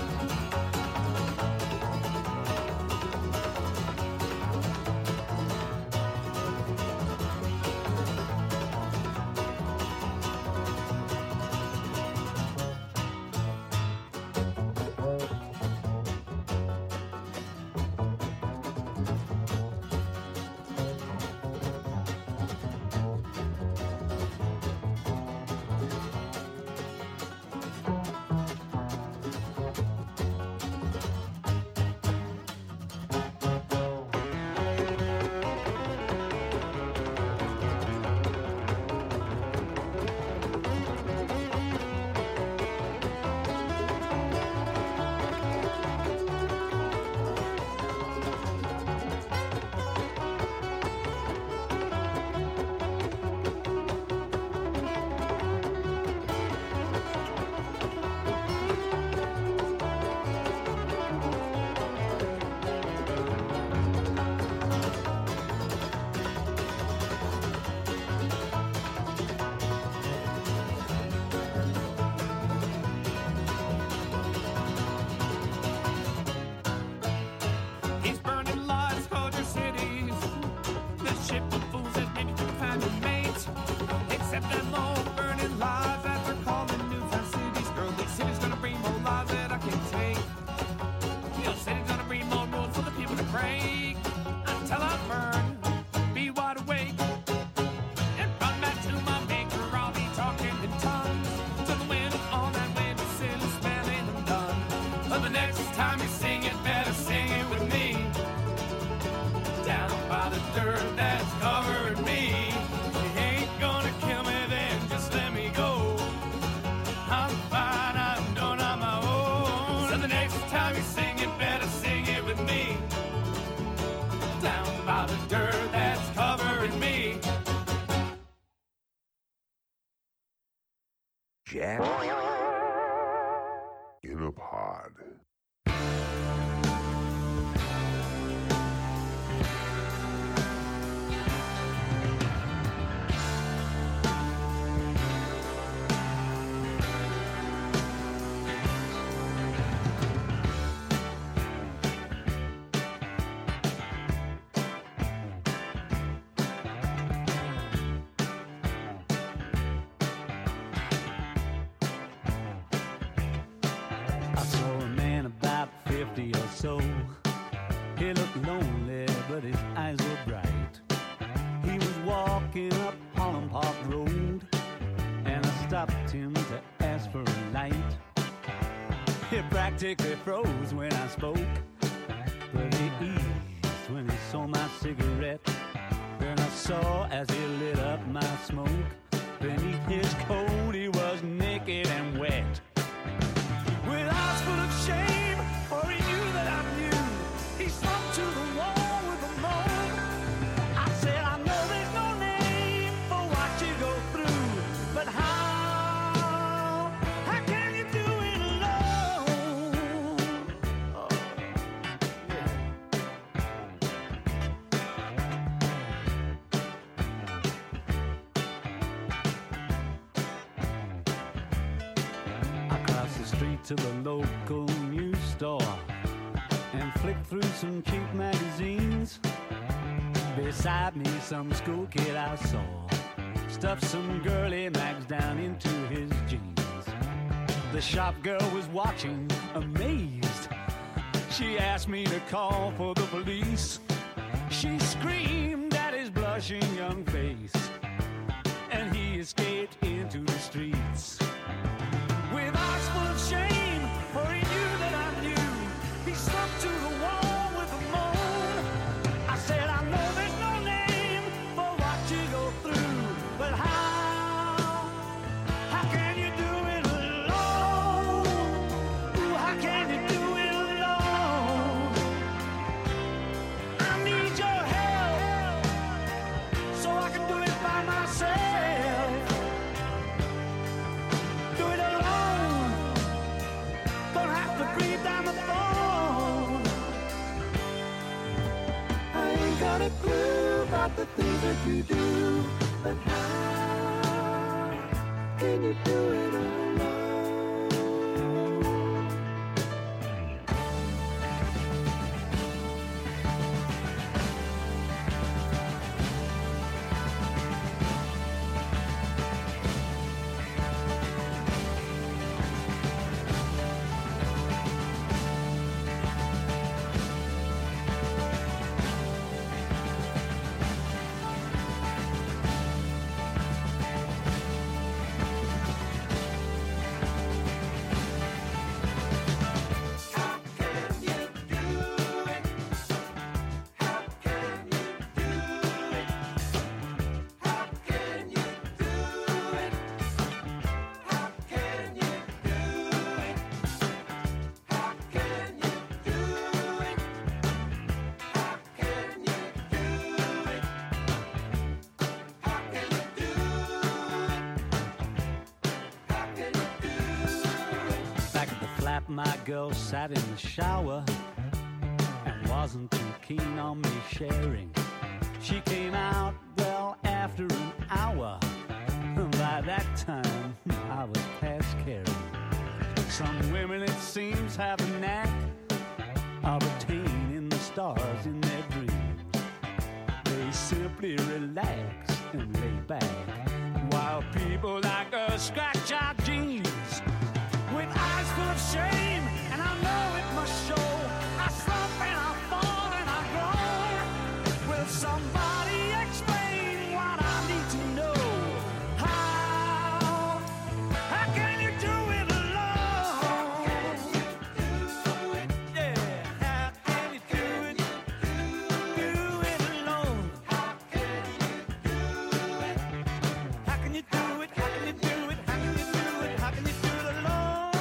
These burning lives called your cities. This ship of fools has made you find a mate. Except them all burning lives that they're calling newfound cities. Girl, these cities gonna bring more lives that I can take. Your city's gonna bring more rules for the people to break. Until I burn, be wide awake. And run back to my maker, I'll be talking in tongues. To the window on that windowsill is smelling undone. But the next time you sing it, better sing it with me. Down by the dirt that's covering me. You ain't gonna kill me then, just let me go. I'm fine, I'm done on my own. So the next time you sing it, better sing it with me. Down by the dirt that's covering me. Jack in a Pod. 50 or so. He looked lonely, but his eyes were bright. He was walking up Holland Park Road, and I stopped him to ask for a light. He practically froze when I spoke, but he eased when he saw my cigarette. Then I saw as he lit up my smoke, beneath his coat he was naked and wet. With eyes full of shame, for he knew that I knew, he slumped to the wall with a moan. I said, I know there's no name for what you go through, but how can you do it alone? Oh, yeah. I crossed the street to the local news store and flicked through some cheap magazines. Beside me, some school kid I saw stuffed some girly mags down into his jeans. The shop girl was watching, amazed. She asked me to call for the police. She screamed at his blushing young face, and he escaped into the streets. With eyes full of shame, for he knew that I knew, he slumped to the wall with a moan. I said, I know there's no name for what you go through, but how can you do it alone? Ooh, how can you do it alone? I need your help, so I can do it by myself. Do it alone, don't have to breathe down the phone. I ain't got a clue about the things that you do, but how can you do it alone? My girl sat in the shower and wasn't too keen on me sharing. She came out, well, after an hour. By that time, I was past caring. Some women, it seems, have a knack of attaining the stars in their dreams. They simply relax and lay back, while people like us scratch our jeans. With eyes full of shame, and I know it must show. I slump and I fall and I groan. Will somebody explain what I need to know? How can you do it alone? Yeah, how can you do it? Do it alone. How can you do it? How can you do it? How can you do it? How can you do it alone?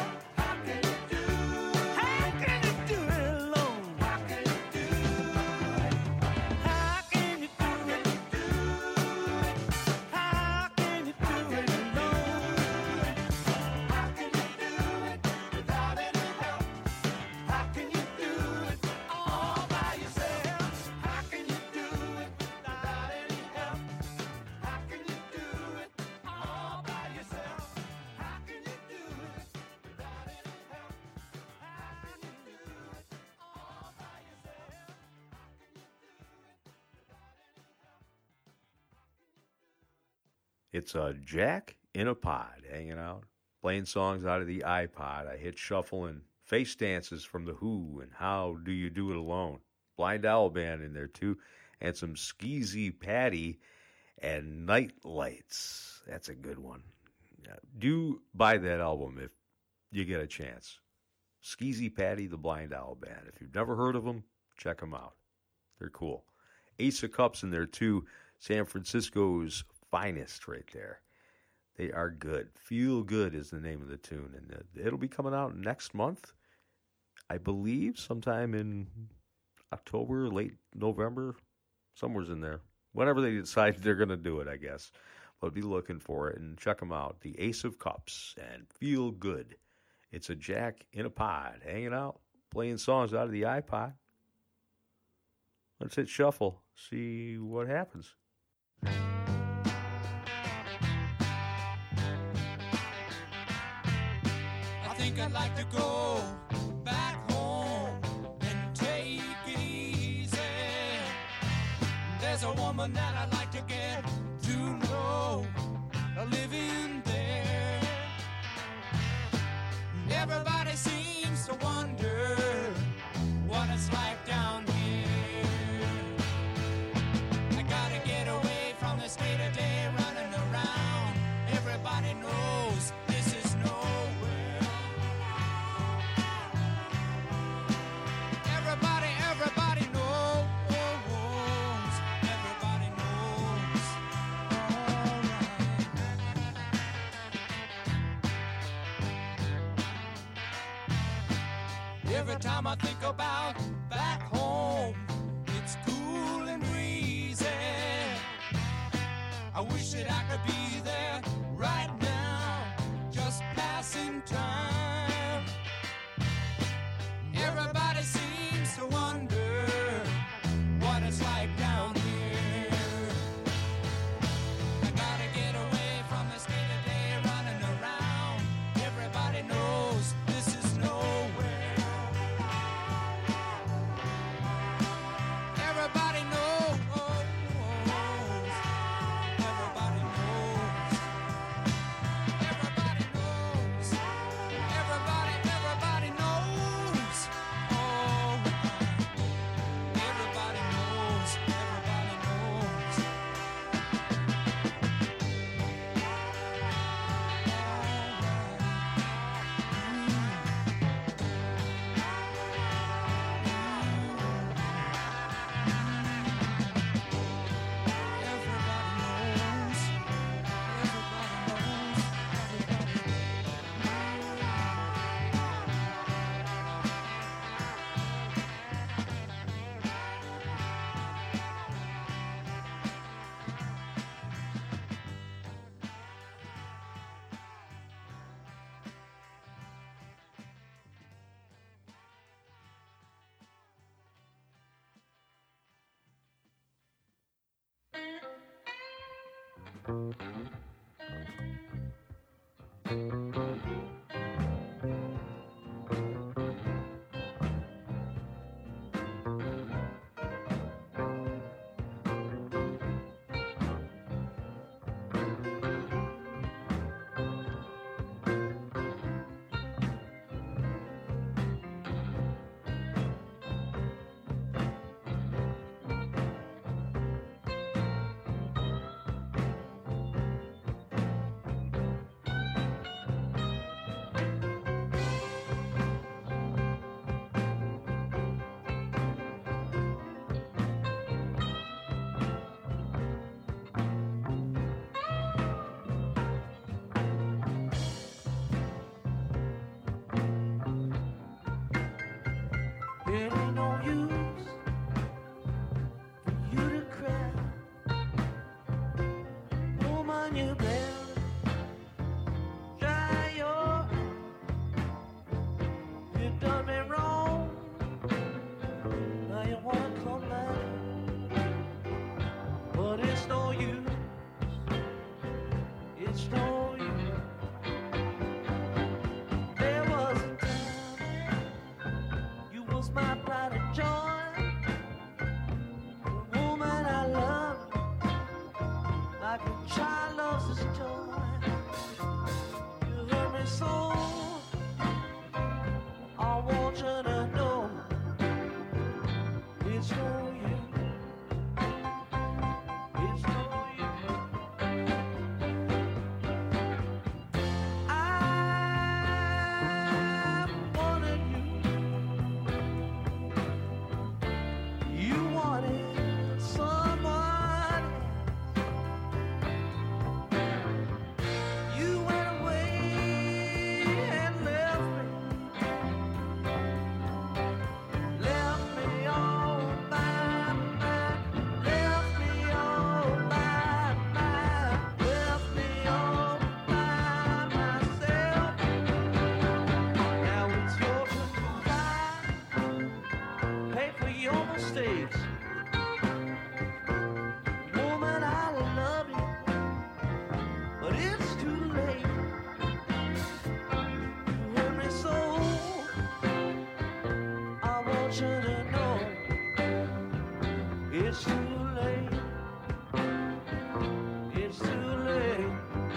It's a Jack in a pod hanging out, playing songs out of the iPod. I hit shuffle and Face Dances from The Who and How Do You Do It Alone. Blind Owl Band in there too. And some Skeezy Patty and Night Lights. That's a good one. Do buy that album if you get a chance. Skeezy Patty, the Blind Owl Band. If you've never heard of them, check them out. They're cool. Ace of Cups in there too. San Francisco's finest right there. They are good. Feel Good is the name of the tune. And it'll be coming out next month, I believe, sometime in October, late November, somewhere's in there. Whenever they decide they're going to do it, I guess. But be looking for it and check them out. The Ace of Cups and Feel Good. It's a Jack in a Pod, hanging out, playing songs out of the iPod. Let's hit shuffle, see what happens. I think I'd like to go back home and take it easy. There's a woman that I'd like to get to know, living there. Everybody seems to wonder what it's like down here. I gotta get away from this day-to-day running around. Everybody knows this is nowhere. Everybody knows. Everybody knows. All right. Every time I think about back home, it's cool and breezy. I wish that I could be there right now, just passing time. Everybody seems to wonder what it's like down here. I gotta get away from this day-to-day running around. Everybody knows this is nowhere. Everybody knows. Everybody knows. Everybody knows. Everybody knows. Oh, everybody knows. Everybody knows. It ain't no use for you to cry. Woman, you better dry your eyes. You done me wrong. Now you wanna come back, but it's no use. It's no use. There was a time you was my pride and pay for your mistakes. Woman, I love you, but it's too late. You hurt me so, I want you to know it's too late. It's too late.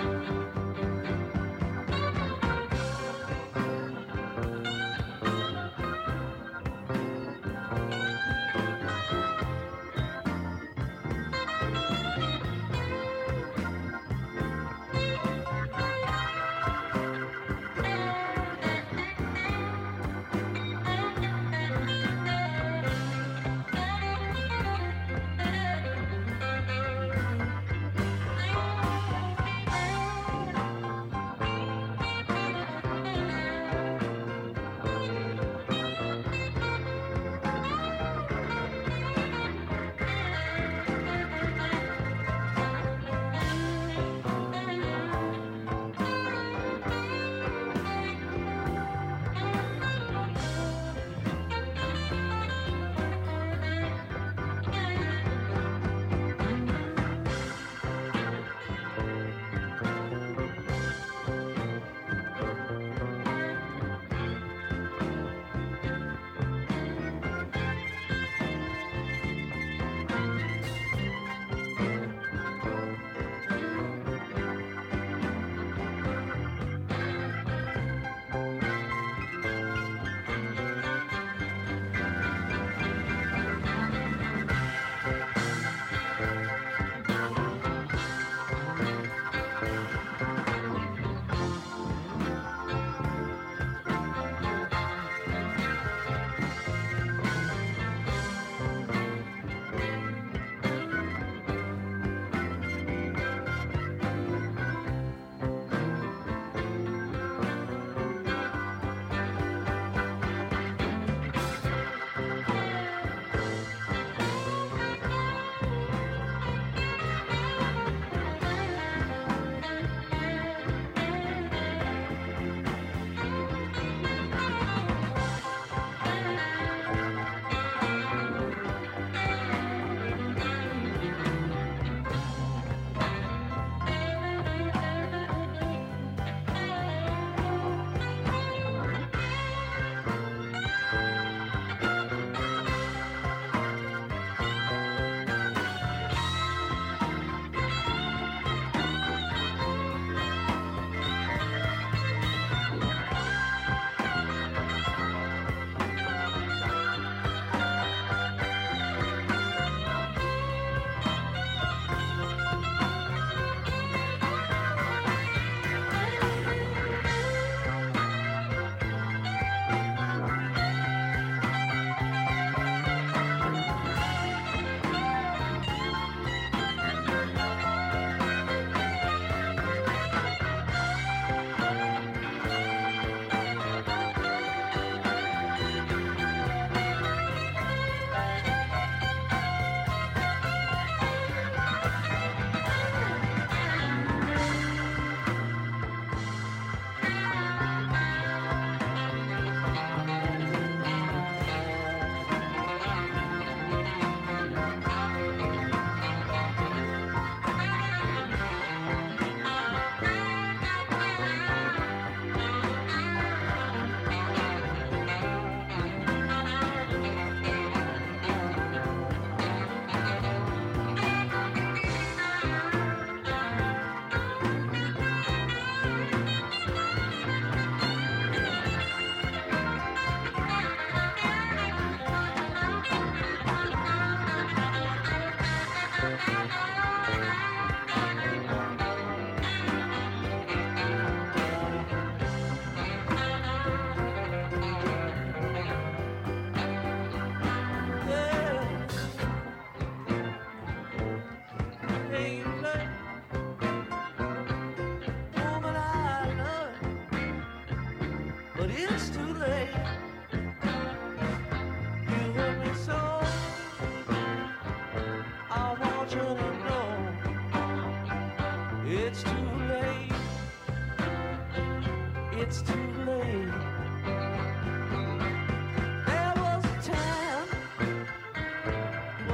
it's too late. There was a time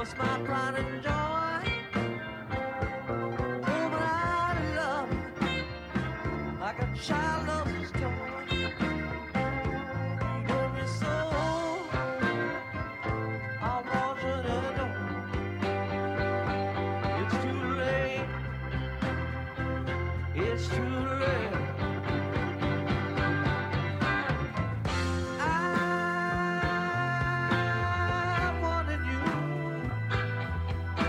was my pride and joy. Oh, but I love her like a child loves his toy. You gave me soul, I want you to know it's too late. It's too late. I wanted you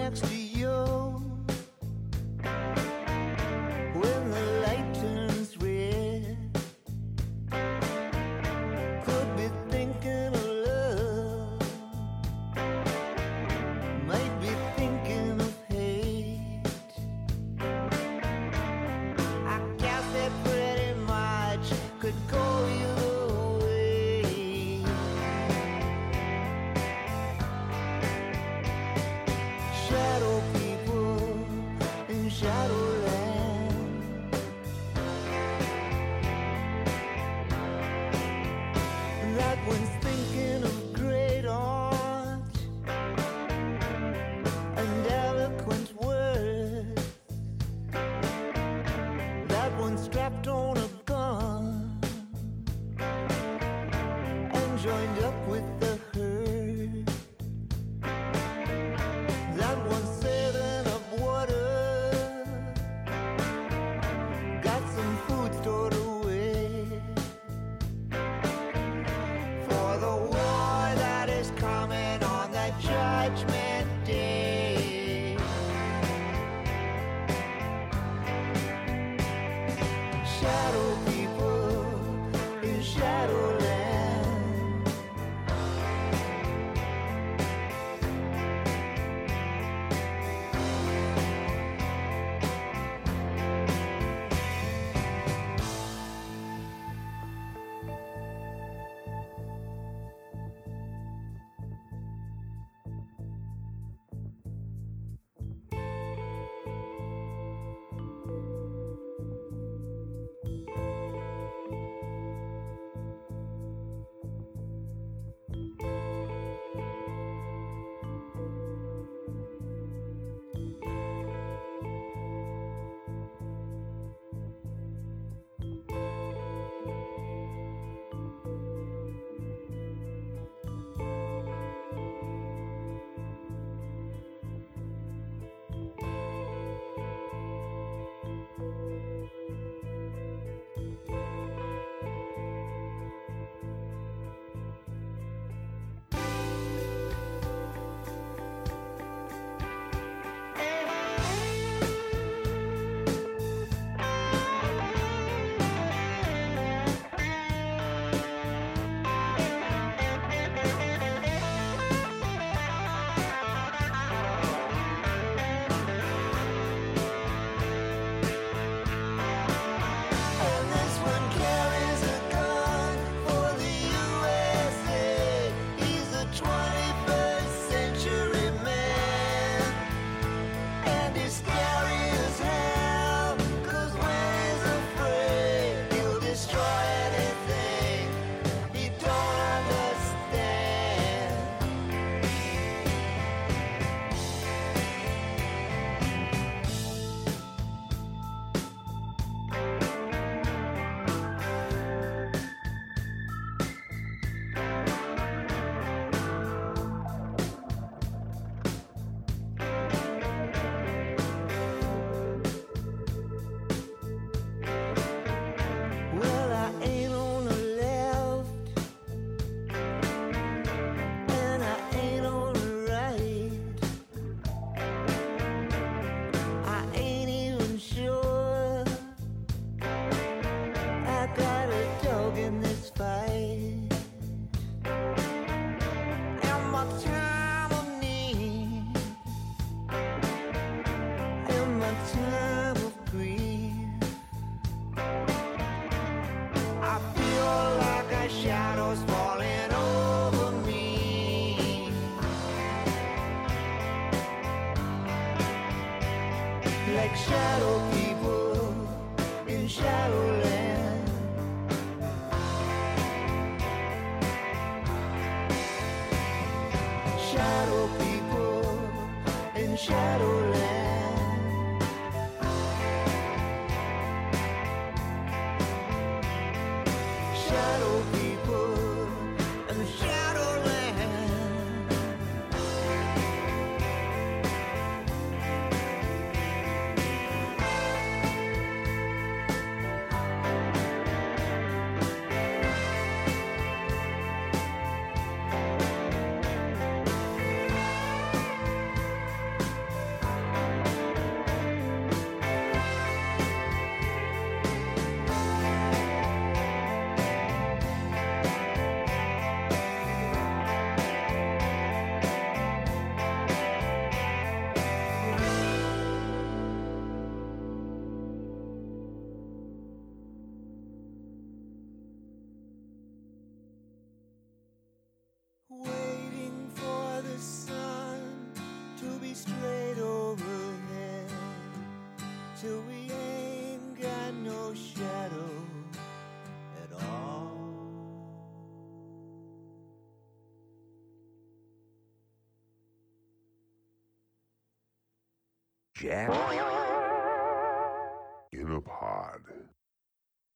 next to you. When the light turns red, could be thinking of love, might be thinking of hate. I guess that pretty much could go either way. Shadow people in Shadowland, that one's thinking of great art and eloquent words. That one's strapped on a gun and joined up with the herd. That one's saving up water, got some food stored away for the war that is coming on that judgment day. Shadow people in Shadowland, and this one carries a gun for the USA. He's a 21st century man, and he's scary as hell, 'cause when he's afraid, he'll destroy anything he don't understand. Well, I ain't on the left, and I ain't on the right. I ain't even sure I got a dog in this fight. In my time of need, in my time of grief, I feel like a shadow's falling over me, like shadow people in Shadowland. Shadow people in Shadowland. Shadow people in Shadowland. straight overhead till we ain't got no shadow at all. Jack in a Pod.